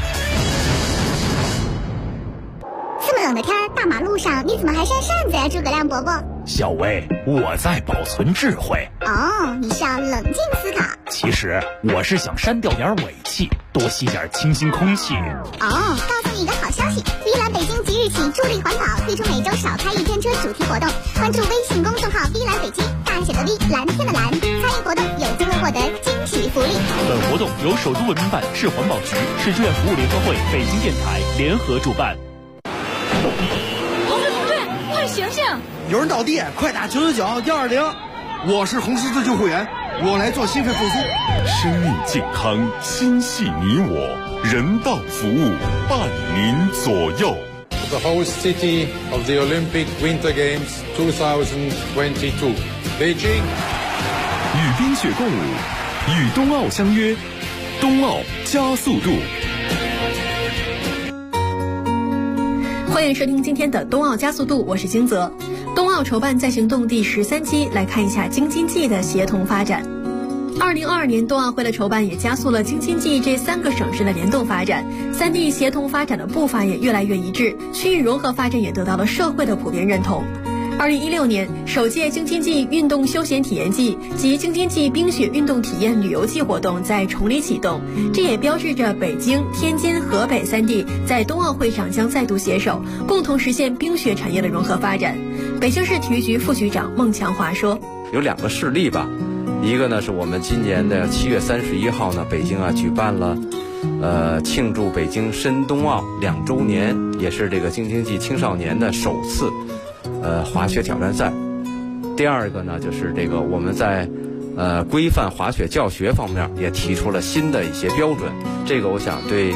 这么冷的天，大马路上你怎么还扇扇子呀，诸葛亮伯伯？ 小薇，我在保存智慧。 哦，你是要冷静思考。 其实我是想删掉点尾气，多吸点清新空气。 哦，告诉你一个好消息，碧蓝北京即日起助力环保，推出每周少开1天车主题活动。关注微信公众号碧蓝北京，大写的 V， 蓝天的蓝，参与活动有机会获得惊喜福利。 本活动由首都文明办、市环保局、市志愿服务联合会、北京电台联合主办。 同队，快醒醒！ 有人倒地，快打999-120。我是红十字救护员，我来做心肺复苏。 生命健康，心系你我，人道服务伴您左右。 The host city of the Olympic Winter Games 2022, Beijing。 与冰雪共舞，与冬奥相约，冬奥加速度。 欢迎收听今天的冬奥加速度，我是金泽。冬奥筹办在行动第13期，来看一下京津冀的协同发展。 2022年冬奥会的筹办也加速了京津冀这3个省市的联动发展，3地协同发展的步伐也越来越一致，区域融合发展也得到了社会的普遍认同。2016年，首届京津冀运动休闲体验季及京津冀冰雪运动体验旅游季活动在崇礼启动，这也标志着北京、天津、河北3地在冬奥会上将再度携手，共同实现冰雪产业的融合发展。北京市体育局副局长孟强华说：“ 有2个事例吧，一个呢是我们今年的7月31号呢，北京举办了庆祝北京申冬奥2周年，也是这个京津冀青少年的首次滑雪挑战赛。第二个呢，就是这个我们在规范滑雪教学方面也提出了新的一些标准，这个我想对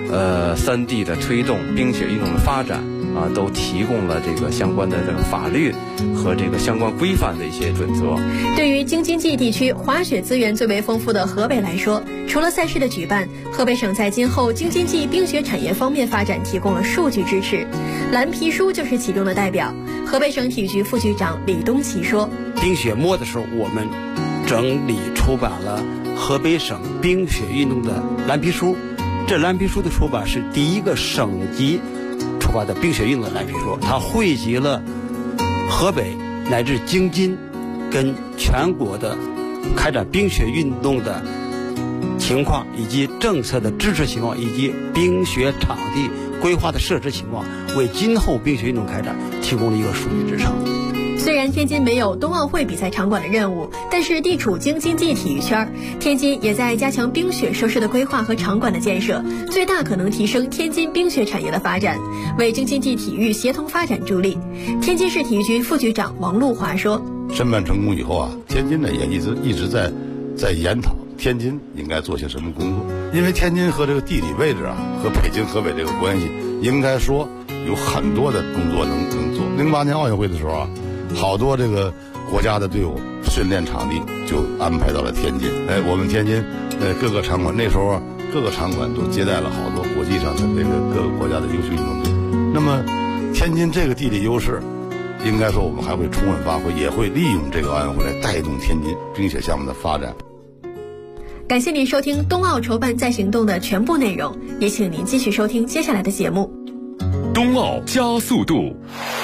3地的推动冰雪运动的发展都提供了这个相关的这个法律和这个相关规范的一些准则。 对于京津冀地区滑雪资源最为丰富的河北来说，除了赛事的举办，河北省在今后京津冀冰雪产业方面发展提供了数据支持。蓝皮书就是其中的代表。河北省体育局副局长李东奇说：“ 冰雪末的时候，我们整理出版了河北省冰雪运动的蓝皮书。这蓝皮书的出版是第一个省级出版的冰雪运动的蓝皮书，它汇集了河北乃至京津跟全国的开展冰雪运动的情况，以及政策的支持情况，以及冰雪场地规划的设置情况，为今后冰雪运动开展提供了一个数据支撑。” 虽然天津没有冬奥会比赛场馆的任务，但是地处京津冀体育圈，天津也在加强冰雪设施的规划和场馆的建设，最大可能提升天津冰雪产业的发展，为京津冀体育协同发展助力。天津市体育局副局长王路华说：“ 申办成功以后天津呢也一直在研讨天津应该做些什么工作，因为天津和这个地理位置和北京、河北这个关系，应该说有很多的工作能做。08年奥运会的时候好多这个国家的队伍训练场地就安排到了天津。我们天津各个场馆那时候各个场馆都接待了好多国际上的这个各个国家的优秀运动队。那么天津这个地理优势，应该说我们还会充分发挥，也会利用这个奥运会来带动天津冰雪项目的发展。” 感谢您收听冬奥筹办在行动的全部内容，也请您继续收听接下来的节目。 冬奥加速度。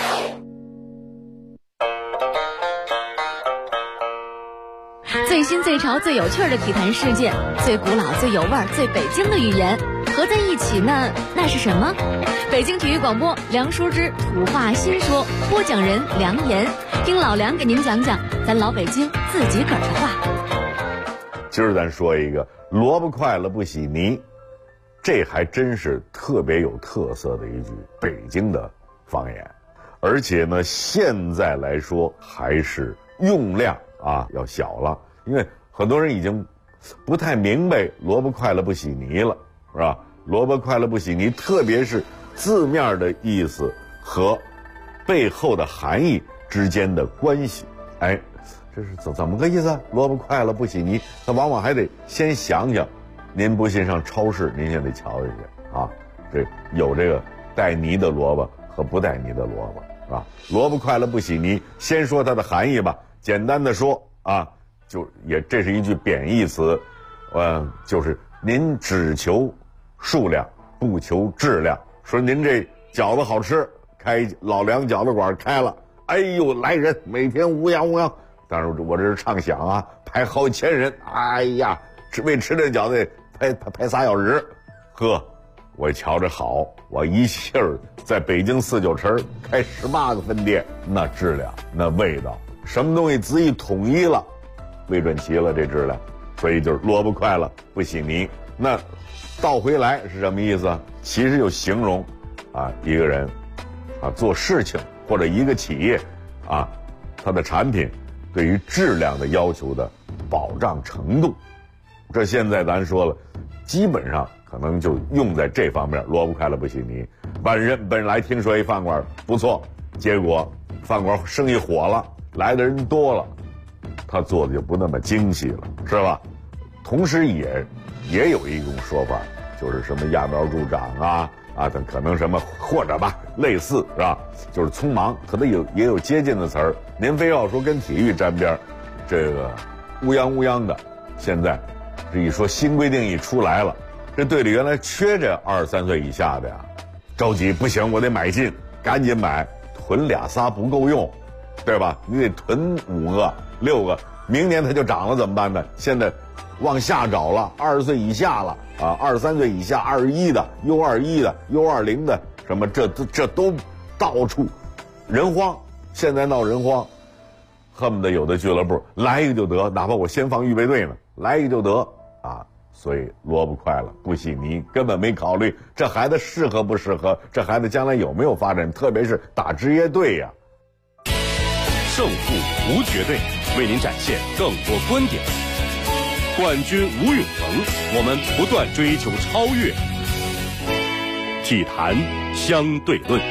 最新最潮最有趣的体坛事件，最古老最有味儿最北京的语言合在一起呢，那是什么？北京体育广播梁淑芝土话新说，播讲人梁岩，听老梁给您讲讲咱老北京自己个儿的话。 今儿咱说一个萝卜快了不洗泥，这还真是特别有特色的一句北京的方言，而且呢现在来说还是用量要小了，因为很多人已经不太明白萝卜快了不洗泥了，是吧？萝卜快了不洗泥，特别是字面的意思和背后的含义之间的关系。这是怎么个意思？萝卜快了不洗泥，他往往还得先想想。您不信上超市您也得瞧瞧去这有这个带泥的萝卜和不带泥的萝卜，是吧？萝卜快了不洗泥，先说它的含义吧。简单的说这是一句贬义词，就是您只求数量不求质量。说您这饺子好吃，开老梁饺子馆开了，哎呦来人，每天乌泱乌泱。但是我这是畅想排好几千人，哎呀，为吃这饺子排3小时。我瞧着好，我一气儿在北京4、9城开18个分店，那质量那味道，什么东西仔细统一了，魏准齐了这质量，所以就是萝卜快了不洗泥。那倒回来是什么意思？其实就形容一个人做事情或者一个企业它的产品对于质量的要求的保障程度。这现在咱说了，基本上可能就用在这方面，萝卜快了不洗泥。本来听说一饭馆不错，结果饭馆生意火了，来的人多了，他做的就不那么精细了，是吧？同时也有一种说法，就是什么揠苗助长可能什么或者吧，类似是吧？就是匆忙，可能也有接近的词儿。您非要说跟体育沾边，这个乌泱乌泱的现在这一说新规定一出来了，这队里原来缺这23岁以下的呀，着急不行，我得买进，赶紧买，囤俩仨不够用，对吧？你得囤5个、6个，明年它就涨了怎么办呢？现在往下找了，20岁以下了啊，23岁以下21的、U21的、U20的，什么这都到处人荒，现在闹人荒，恨不得有的俱乐部来一个就得，哪怕我先放预备队呢，来一个就得啊。所以萝卜快了不洗泥，根本没考虑这孩子适合不适合，这孩子将来有没有发展，特别是打职业队呀。 胜负无绝对，为您展现更多观点。冠军无永恒，我们不断追求超越。体坛相对论。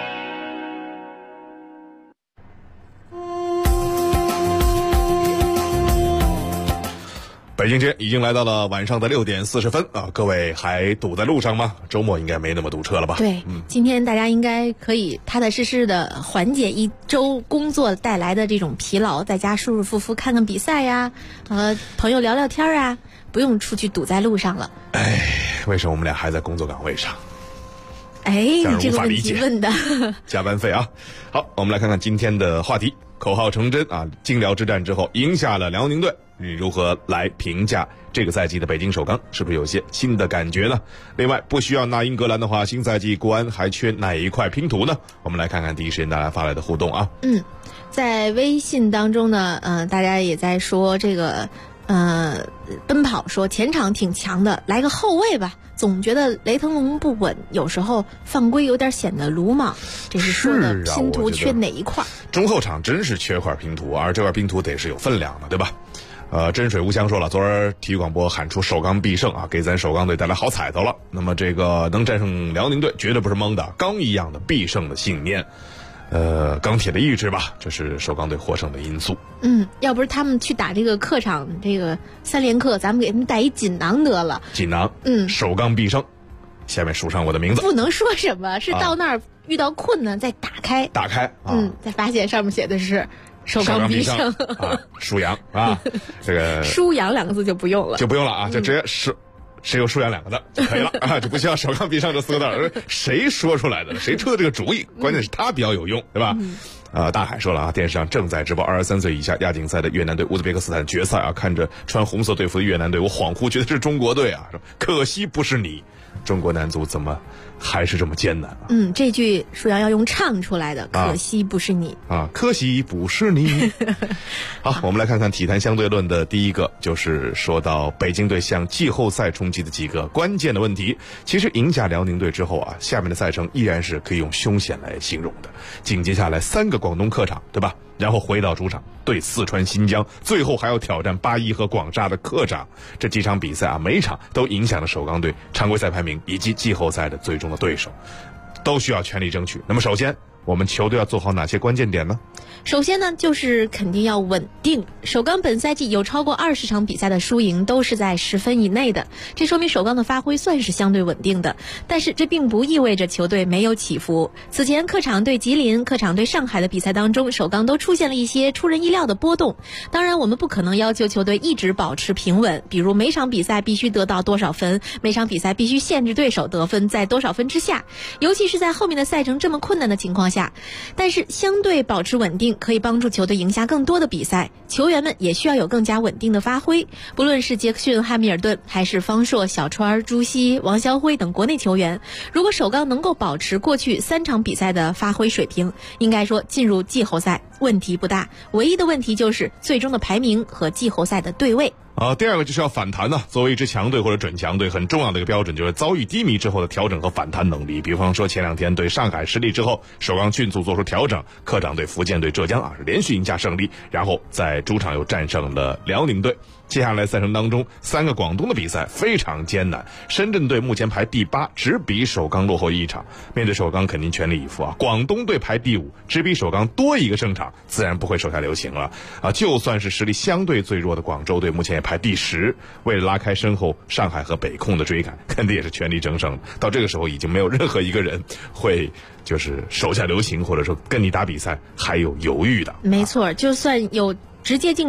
北京时间已经来到了晚上的6点40分啊！各位还堵在路上吗？周末应该没那么堵车了吧？ 对，今天大家应该可以踏踏实实的缓解一周工作带来的这种疲劳，在家舒舒服服看看比赛呀，和朋友聊聊天啊，不用出去堵在路上了。 哎，为什么我们俩还在工作岗位上？ 哎，你这个问题问的加班费啊！好，我们来看看今天的话题。口号成真啊！京辽之战之后赢下了辽宁队，你如何来评价这个赛季的北京首钢？是不是有些新的感觉呢？另外，不需要那英格兰的话，新赛季国安还缺哪一块拼图呢？我们来看看第一时间大家发来的互动啊。 在微信当中呢，大家也在说这个，奔跑说前场挺强的，来个后卫吧。总觉得雷腾龙不稳，有时候犯规有点显得鲁莽。这是说的拼图缺哪一块？ 中后场真是缺块拼图，而这块拼图得是有分量的，对吧？真水无香说了，昨儿体育广播喊出首钢必胜啊，给咱首钢队带来好彩头了。那么这个能战胜辽宁队，绝对不是蒙的，钢一样的必胜的信念。钢铁的意志吧，这是首钢队获胜的因素。 要不是他们去打这个客场这个3连客，咱们给他们带一锦囊得了。 锦囊，首钢必胜。下面署上我的名字。 不能说什么，是到那儿遇到困难再打开，再发现上面写的是首钢必胜啊，舒阳啊，这个舒阳2个字就不用了， 啊，就直接谁有舒阳2个字就可以了啊，就不需要首钢必胜这4个字。谁说出来的？谁出的这个主意？关键是他比较有用，对吧？大海说了啊，电视上正在直播23岁以下亚锦赛的越南队乌兹别克斯坦决赛啊，看着穿红色队服的越南队，我恍惚觉得是中国队啊，可惜不是你，中国男足怎么还是这么艰难啊？ 这句舒阳要用唱出来的，可惜不是你啊，可惜不是你。好，我们来看看体坛相对论的第一个，就是说到北京队向季后赛冲击的几个关键的问题。其实赢下辽宁队之后啊，下面的赛程依然是可以用凶险来形容的。紧接下来3个广东客场，对吧？然后回到主场对四川新疆，最后还要挑战8-1和广厦的客场。这几场比赛啊，每一场都影响了首钢队常规赛排名以及季后赛的最终的对手，都需要全力争取。那么首先我们球队要做好哪些关键点呢？ 首先呢，就是肯定要稳定。首钢本赛季有超过20场比赛的输赢都是在10分以内的，这说明首钢的发挥算是相对稳定的。但是这并不意味着球队没有起伏。此前客场对吉林、客场对上海的比赛当中，首钢都出现了一些出人意料的波动。当然，我们不可能要求球队一直保持平稳，比如每场比赛必须得到多少分，每场比赛必须限制对手得分在多少分之下，尤其是在后面的赛程这么困难的情况下。但是相对保持稳定可以帮助球队赢下更多的比赛，球员们也需要有更加稳定的发挥。不论是杰克逊、汉密尔顿，还是方硕、小川、朱曦、王霄辉等国内球员，如果首钢能够保持过去3场比赛的发挥水平，应该说进入季后赛问题不大，唯一的问题就是最终的排名和季后赛的对位。 第二个就是要反弹呢。作为一支强队或者准强队，很重要的一个标准就是遭遇低迷之后的调整和反弹能力。比方说前2天对上海失利之后，首钢迅速做出调整，客场对福建队、浙江啊是连续赢下胜利，然后在主场又战胜了辽宁队。接下来赛程当中3个广东的比赛非常艰难，深圳队目前排第8，只比首钢落后1场，面对首钢肯定全力以赴啊。广东队排第5，只比首钢多1个胜场，自然不会手下留情了啊。就算是实力相对最弱的广州队，目前也排第10，为了拉开身后上海和北控的追赶，肯定也是全力争胜。到这个时候已经没有任何一个人会就是手下留情，或者说跟你打比赛还有犹豫的。 没错，就算有直接竞争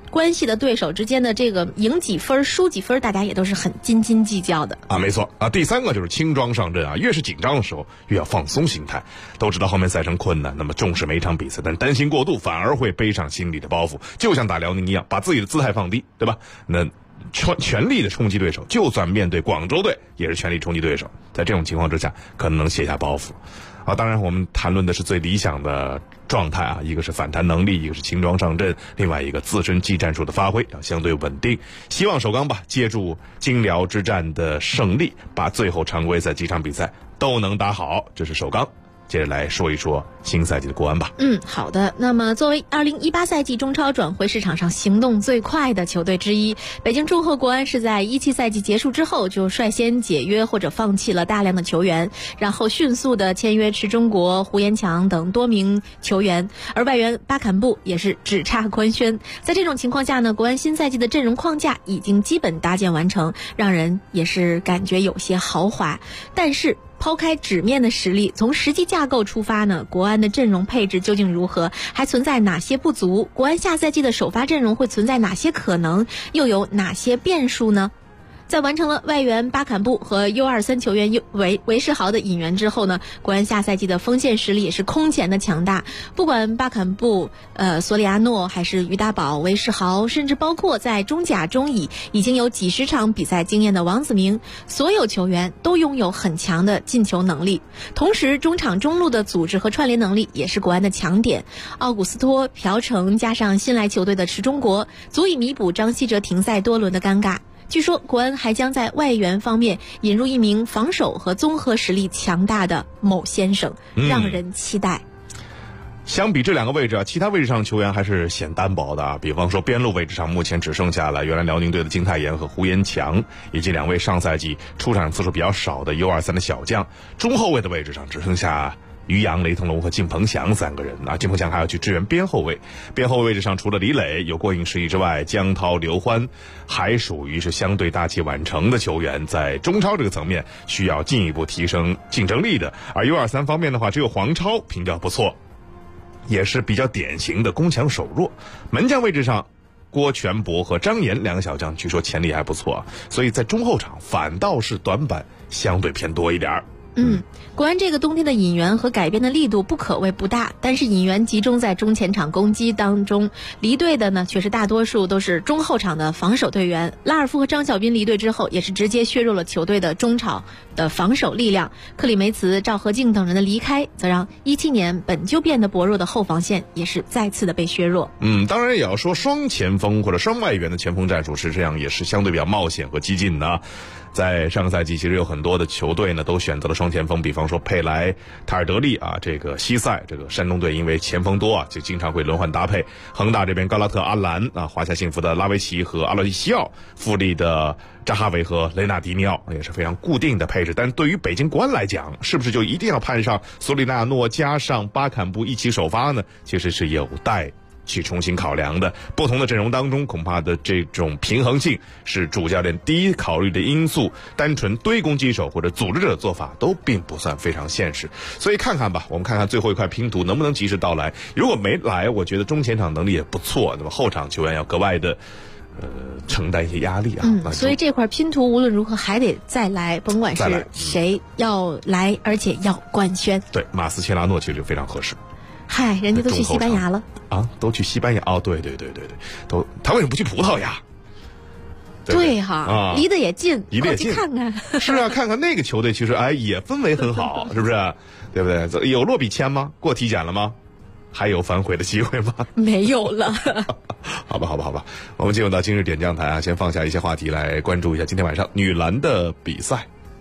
关系的对手之间的这个赢几分输几分，大家也都是很斤斤计较的啊。没错啊，第三个就是轻装上阵啊，越是紧张的时候越要放松心态。都知道后面赛程困难，那么重视每一场比赛，但担心过度反而会背上心理的包袱，就像打辽宁一样，把自己的姿态放低，对吧？那全力的冲击对手，就算面对广州队也是全力冲击对手，在这种情况之下可能卸下包袱啊。当然我们谈论的是最理想的状态啊，一个是反弹能力，一个是轻装上阵，另外一个自身技战术的发挥要相对稳定。希望首钢吧借助金辽之战的胜利，把最后常规赛几场比赛都能打好，这是首钢。接着来说一说新赛季的国安吧。 好的。那么作为2018赛季中超转会市场上行动最快的球队之一，北京中赫国安是在17赛季结束之后就率先解约或者放弃了大量的球员，然后迅速的签约池忠国、胡延强等多名球员，而外援巴坎布也是只差官宣。在这种情况下呢，国安新赛季的阵容框架已经基本搭建完成，让人也是感觉有些豪华。但是抛开纸面的实力，从实际架构出发呢，国安的阵容配置究竟如何？还存在哪些不足？国安下赛季的首发阵容会存在哪些可能？又有哪些变数呢？在完成了外援巴坎布和 U23 球员韦世豪的引援之后呢，国安下赛季的锋线实力也是空前的强大。不管巴坎布、索里亚诺，还是于大宝、韦世豪，甚至包括在中甲中乙已经有几十场比赛经验的王子明，所有球员都拥有很强的进球能力。同时中场中路的组织和串联能力也是国安的强点。奥古斯托、朴成加上新来球队的池忠国，足以弥补张稀哲停赛多轮的尴尬。据说国安还将在外援方面引入一名防守和综合实力强大的某先生，让人期待。 相比这两个位置啊，其他位置上的球员还是显单薄的啊。比方说边路位置上，目前只剩下了原来辽宁队的金泰妍和胡延强，以及两位上赛季出场次数比较少的 U23 的小将。中后卫的位置上只剩下于洋、雷腾龙和靳鹏翔三个人啊，靳鹏翔还要去支援边后卫。边后卫位置上除了李磊有过硬实力之外，江涛、刘欢还属于是相对大器晚成的球员，在中超这个层面需要进一步提升竞争力的。而 U23 方面的话，只有黄超评价不错，也是比较典型的攻强守弱。门将位置上郭全博和张岩两个小将据说潜力还不错，所以在中后场反倒是短板相对偏多一点。 国安这个冬天的引援和改编的力度不可谓不大，但是引援集中在中前场攻击当中，离队的呢却是大多数都是中后场的防守队员。拉尔夫和张小斌离队之后，也是直接削弱了球队的中场的防守力量。克里梅茨、赵和敬等人的离开，则让17年本就变得薄弱的后防线也是再次的被削弱。 当然也要说双前锋或者双外援的前锋战术实际上也是相对比较冒险和激进的。在上个赛季其实有很多的球队呢都选择了双前锋，比方说佩莱、塔尔德利啊，这个西塞这个山东队因为前锋多啊，就经常会轮换搭配。恒大这边高拉特、阿兰啊，华夏幸福的拉维奇和阿洛西奥，富力的扎哈维和雷纳迪尼奥也是非常固定的配置。但对于北京国安来讲，是不是就一定要盼上索里纳诺加上巴坎布一起首发呢？其实是有待去重新考量的。不同的阵容当中，恐怕的这种平衡性是主教练第一考虑的因素，单纯堆攻击手或者组织者的做法都并不算非常现实。所以看看吧，我们看看最后一块拼图能不能及时到来。如果没来，我觉得中前场能力也不错，那么后场球员要格外的承担一些压力啊。 所以这块拼图无论如何还得再来，甭管是谁要来，而且要官宣。 对，马斯切拉诺其实就非常合适。 嗨，人家都去西班牙了啊！都去西班牙哦，对，他为什么不去葡萄牙？ 对哈，离得也近，过去看看。 是啊，看看那个球队，其实也氛围很好，是不是？对不对？有洛比签吗？过体检了吗？还有反悔的机会吗？ 没有了。 好吧，我们进入到今日点将台啊，先放下一些话题来关注一下今天晚上女篮的比赛。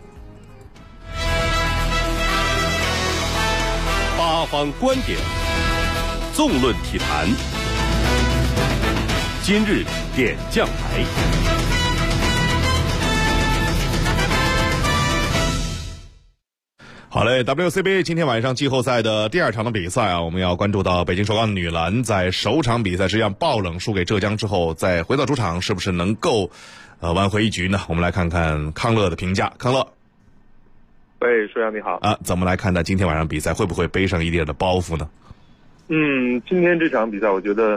八方观点，纵论体坛，今日点将台。 好嘞 ，WCBA 今天晚上季后赛的第2场的比赛啊，我们要关注到北京首钢女篮在首场比赛实际上爆冷输给浙江之后，再回到主场是不是能够挽回一局呢？我们来看看康乐的评价。康乐。 喂，舒阳你好啊，怎么来看待今天晚上比赛？会不会背上一点的包袱呢？ 今天这场比赛，我觉得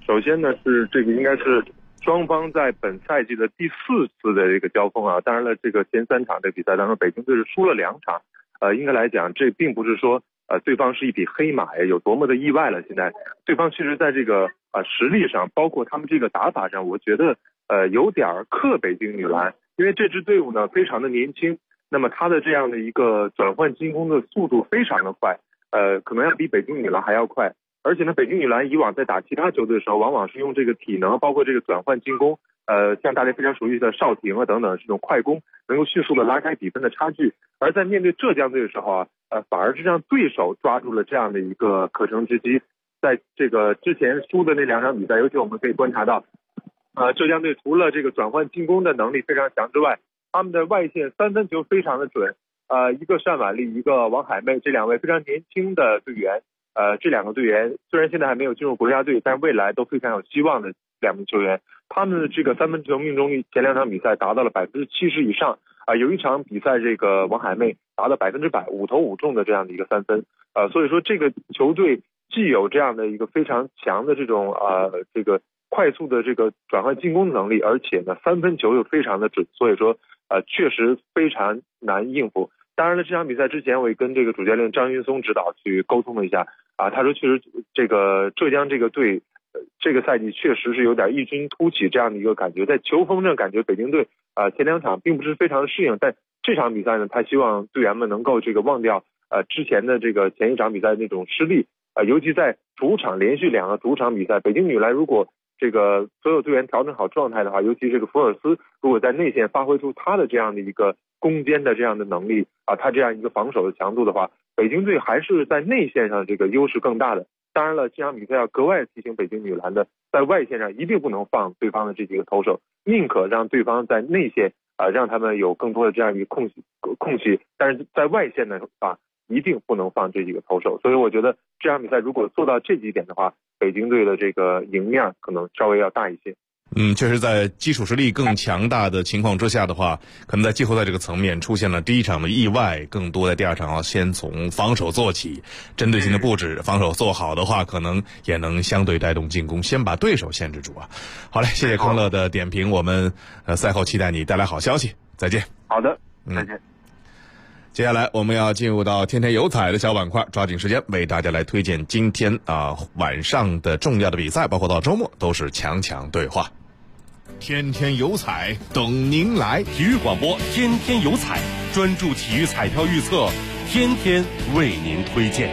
首先呢是这个应该是双方在本赛季的第4次的这个交锋啊。当然了，这个前3场的比赛当中，北京队是输了2场。应该来讲，这并不是说对方是一匹黑马呀，有多么的意外了。现在对方其实在这个实力上，包括他们这个打法上，我觉得有点克北京女篮，因为这支队伍呢非常的年轻，那么他的这样的一个转换进攻的速度非常的快，可能要比北京女篮还要快。而且呢，北京女篮以往在打其他球队的时候，往往是用这个体能，包括这个转换进攻，像大家非常熟悉的邵婷啊等等这种快攻，能够迅速的拉开比分的差距。而在面对浙江队的时候啊，反而是让对手抓住了这样的一个可乘之机。在这个之前输的那2场比赛，尤其我们可以观察到，浙江队除了这个转换进攻的能力非常强之外，他们的外线3分球非常的准。一个单婉丽，一个王海妹，这2位非常年轻的队员。这2个队员虽然现在还没有进入国家队，但是未来都非常有希望的2名球员。他们的这个3分球命中率前2场比赛达到了70%以上。有一场比赛，这个王海妹达到100%，5投5中的这样的一个3分。所以说这个球队既有这样的一个非常强的这种这个快速的这个转换进攻能力，而且呢3分球又非常的准，所以说确实非常难应付。当然了，这场比赛之前我也跟这个主教练张云松指导去沟通了一下他说确实这个浙江这个队这个赛季确实是有点异军突起这样的一个感觉，在球风上感觉北京队前2场并不是非常适应，但这场比赛呢，他希望队员们能够这个忘掉之前的这个前1场比赛那种失利尤其在主场连续2个主场比赛，北京女篮如果这个所有队员调整好状态的话，尤其这个福尔斯如果在内线发挥出他的这样的一个攻坚的这样的能力他这样一个防守的强度的话，北京队还是在内线上这个优势更大的。当然了，这场比赛要格外提醒北京女篮的，在外线上一定不能放对方的这几个投手，宁可让对方在内线让他们有更多的这样一个空隙，但是在外线呢一定不能放这几个投手。所以我觉得这场比赛如果做到这几点的话，北京队的这个赢面可能稍微要大一些。 确实在基础实力更强大的情况之下的话，可能在季后赛这个层面出现了第1场的意外，更多在第2场要先从防守做起，针对性的布置，防守做好的话，可能也能相对带动进攻，先把对手限制住好嘞，谢谢康乐的点评，我们赛后期待你带来好消息，再见。 好的，再见。 接下来我们要进入到天天有彩的小板块，抓紧时间为大家来推荐今天晚上的重要的比赛，包括到周末都是强强对话。 天天有彩等您来， 体育广播天天有彩，专注体育彩票预测，天天为您推荐。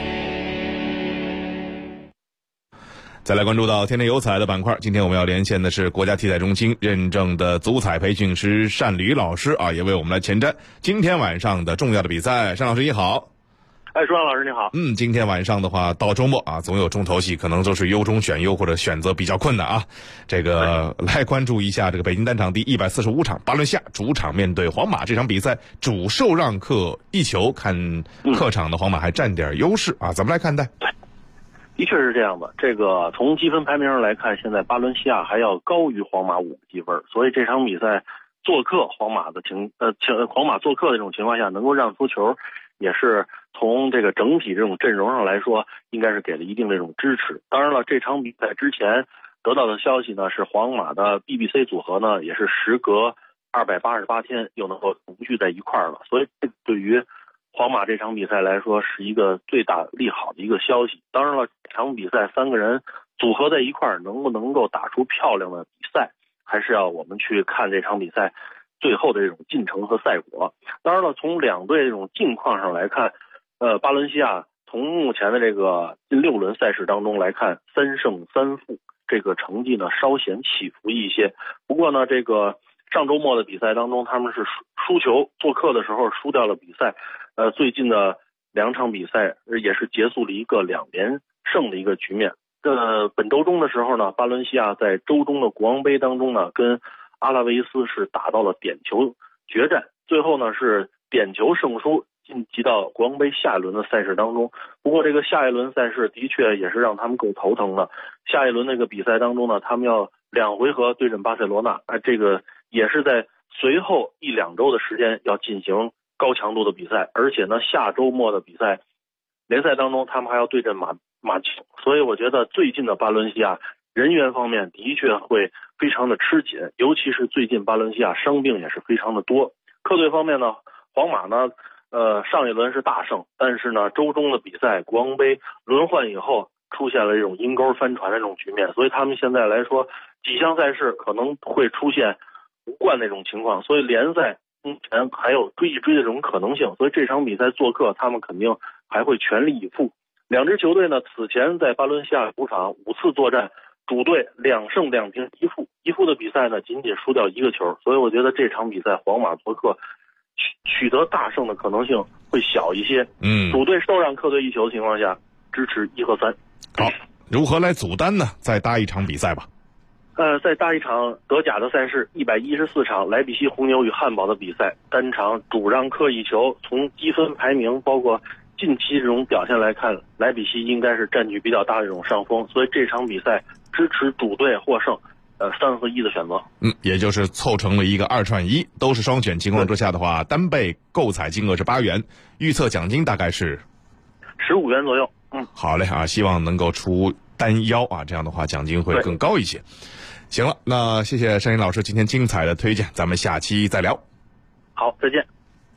再来关注到天天有彩的板块，今天我们要连线的是国家体彩中心认证的足彩培训师单吕老师也为我们来前瞻今天晚上的重要的比赛。单老师你好。 朱阳老师你好。 今天晚上的话到周末总有重头戏，可能都是优中选优或者选择比较困难这个来关注一下这个北京单场第145场巴伦西亚主场面对皇马这场比赛，主受让客1球，看客场的皇马还占点优势怎么来看待？ 的确是这样的，这个从积分排名上来看，现在巴伦西亚还要高于皇马5个积分，所以这场比赛做客皇马做客的这种情况下能够让出球，也是从这个整体这种阵容上来说，应该是给了一定的这种支持。当然了，这场比赛之前得到的消息呢，是皇马的 BBC 组合呢，也是时隔288天又能够重聚在一块儿了，所以对于皇马这场比赛来说是一个最大利好的一个消息。当然了，这场比赛3个人组合在一块儿能不能够打出漂亮的比赛，还是要我们去看这场比赛最后的这种进程和赛果。当然了，从2队这种境况上来看，巴伦西亚从目前的这个近6轮赛事当中来看，3胜3负，这个成绩呢稍显起伏一些。不过呢，这个上周末的比赛当中，他们是输球，做客的时候输掉了比赛。最近的2场比赛也是结束了一个2连胜的一个局面。本周中的时候呢，巴伦西亚在周中的国王杯当中呢，跟阿拉维斯是打到了点球决战，最后呢是点球胜输，晋级到国王杯下一轮的赛事当中。不过这个下一轮赛事的确也是让他们够头疼的。下一轮那个比赛当中呢，他们要2回合对阵巴塞罗那，这个也是在随后1-2周的时间要进行高强度的比赛，而且呢下周末的比赛联赛当中他们还要对阵马竞。所以我觉得最近的巴伦西亚人员方面的确会非常的吃紧，尤其是最近巴伦西亚伤病也是非常的多。客队方面呢，皇马呢，上一轮是大胜，但是呢，周中的比赛国王杯轮换以后，出现了这种阴沟翻船的这种局面，所以他们现在来说，几项赛事可能会出现无冠那种情况，所以联赛目前还有追一追的这种可能性，所以这场比赛做客，他们肯定还会全力以赴。两支球队呢，此前在巴伦西亚主场5次作战，主队2胜2平1负的比赛呢，仅仅输掉1个球，所以我觉得这场比赛皇马做客取得大胜的可能性会小一些。主队受让客队1球的情况下，支持1和3。 好，如何来组单呢？再搭一场比赛吧。 再搭一场德甲的赛事，114场莱比锡红牛与汉堡的比赛，单场主让客1球。从积分排名包括近期这种表现来看，莱比锡应该是占据比较大的这种上风，所以这场比赛支持主队获胜，3和1的选择。 也就是凑成了一个2串1，都是双选情况之下的话，单倍购彩金额是8元，预测奖金大概是 15元左右。 好嘞啊，希望能够出单腰啊，这样的话奖金会更高一些。行了，那谢谢山林老师今天精彩的推荐，咱们下期再聊。 好，再见。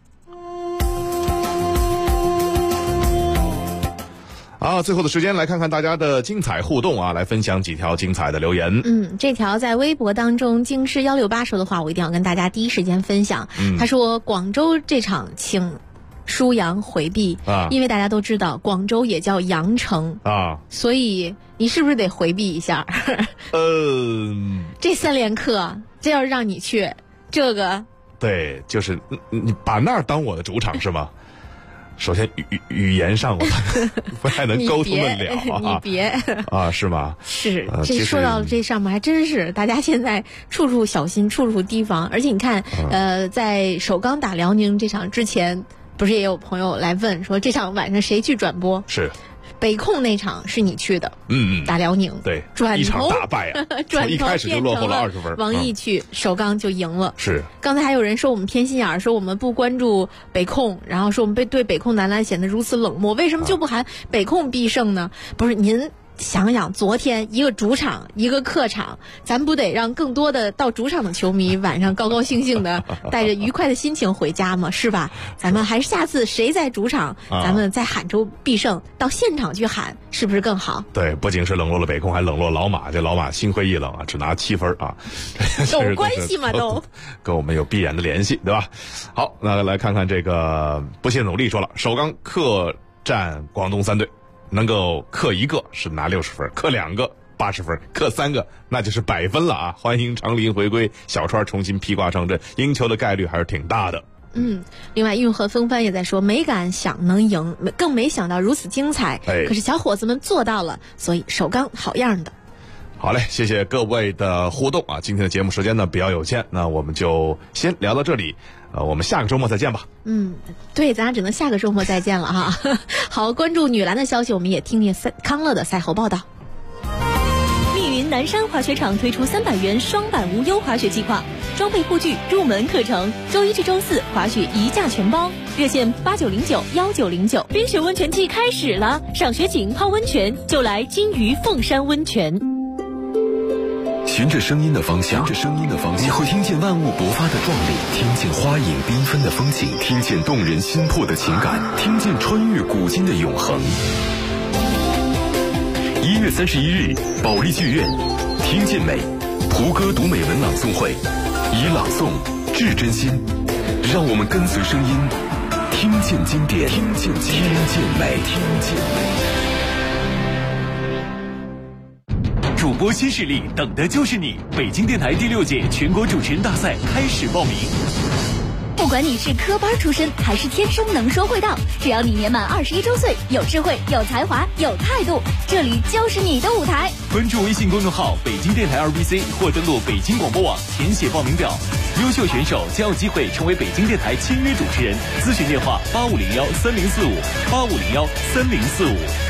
最后的时间来看看大家的精彩互动啊，来分享几条精彩的留言。 这条在微博当中京师168说的话，我一定要跟大家第一时间分享。他说广州这场请舒扬回避因为大家都知道广州也叫羊城所以你是不是得回避一下？这3连客，这要是让你去，这个对，就是你把那儿当我的主场是吗？首先语言上我不太能沟通得了你别是吗？ 是这说到这上面还真是大家现在处处小心，处处提防。而且你看在首钢打辽宁这场之前，不是也有朋友来问说这场晚上谁去转播？ 是北控那场是你去的，打辽宁， 对， 转一场大败转头一开始就落后了20分， 王毅去首钢就赢了。 是， 刚才还有人说我们偏心眼儿，说我们不关注北控，然后说我们对北控男篮显得如此冷漠，为什么就不喊北控必胜呢？不是您。想想昨天一个主场一个客场，咱不得让更多的到主场的球迷晚上高高兴兴的带着愉快的心情回家吗？是吧？咱们还是下次谁在主场咱们再喊出必胜，到现场去喊是不是更好？ 对，不仅是冷落了北控，还冷落老马，这老马心灰意冷只拿7分有关系吗？都跟我们有必然的联系，对吧？好，那来看看这个不懈努力说了，首钢客战广东3队，能够克1个是拿60分，克2个80分，克3个那就是100分了啊！欢迎长林回归，小川重新披挂上阵，赢球的概率还是挺大的。 另外运河风帆也在说，没敢想能赢，更没想到如此精彩。可是小伙子们做到了，所以首钢好样的。 好嘞，谢谢各位的互动啊！今天的节目时间呢比较有限，那我们就先聊到这里。我们下个周末再见吧。 对，咱俩只能下个周末再见了哈。好，关注女篮的消息，我们也听听康乐的赛后报道。 密云南山滑雪场推出300元双板无忧滑雪计划，装备护具、入门课程，周1至周4滑雪1价全包，热线89091909。冰雪温泉季开始了，赏雪景、泡温泉就来金鱼凤山温泉。 循着声音的方向，你会听见万物勃发的壮丽，听见花影缤纷的风景，听见动人心魄的情感，听见穿越古今的永恒。1月31日，保利剧院，听见美，胡歌读美文朗诵会，以朗诵致真心，让我们跟随声音，听见经典，听见美。 主播新势力，等的就是你！北京电台第6届全国主持人大赛开始报名。 不管你是科班出身还是天生能说会道，只要你年满21周岁，有智慧、有才华、有态度，这里就是你的舞台。 关注微信公众号北京电台2BC 或登录北京广播网填写报名表，优秀选手将有机会成为北京电台签约主持人。咨询电话85013045，85013045。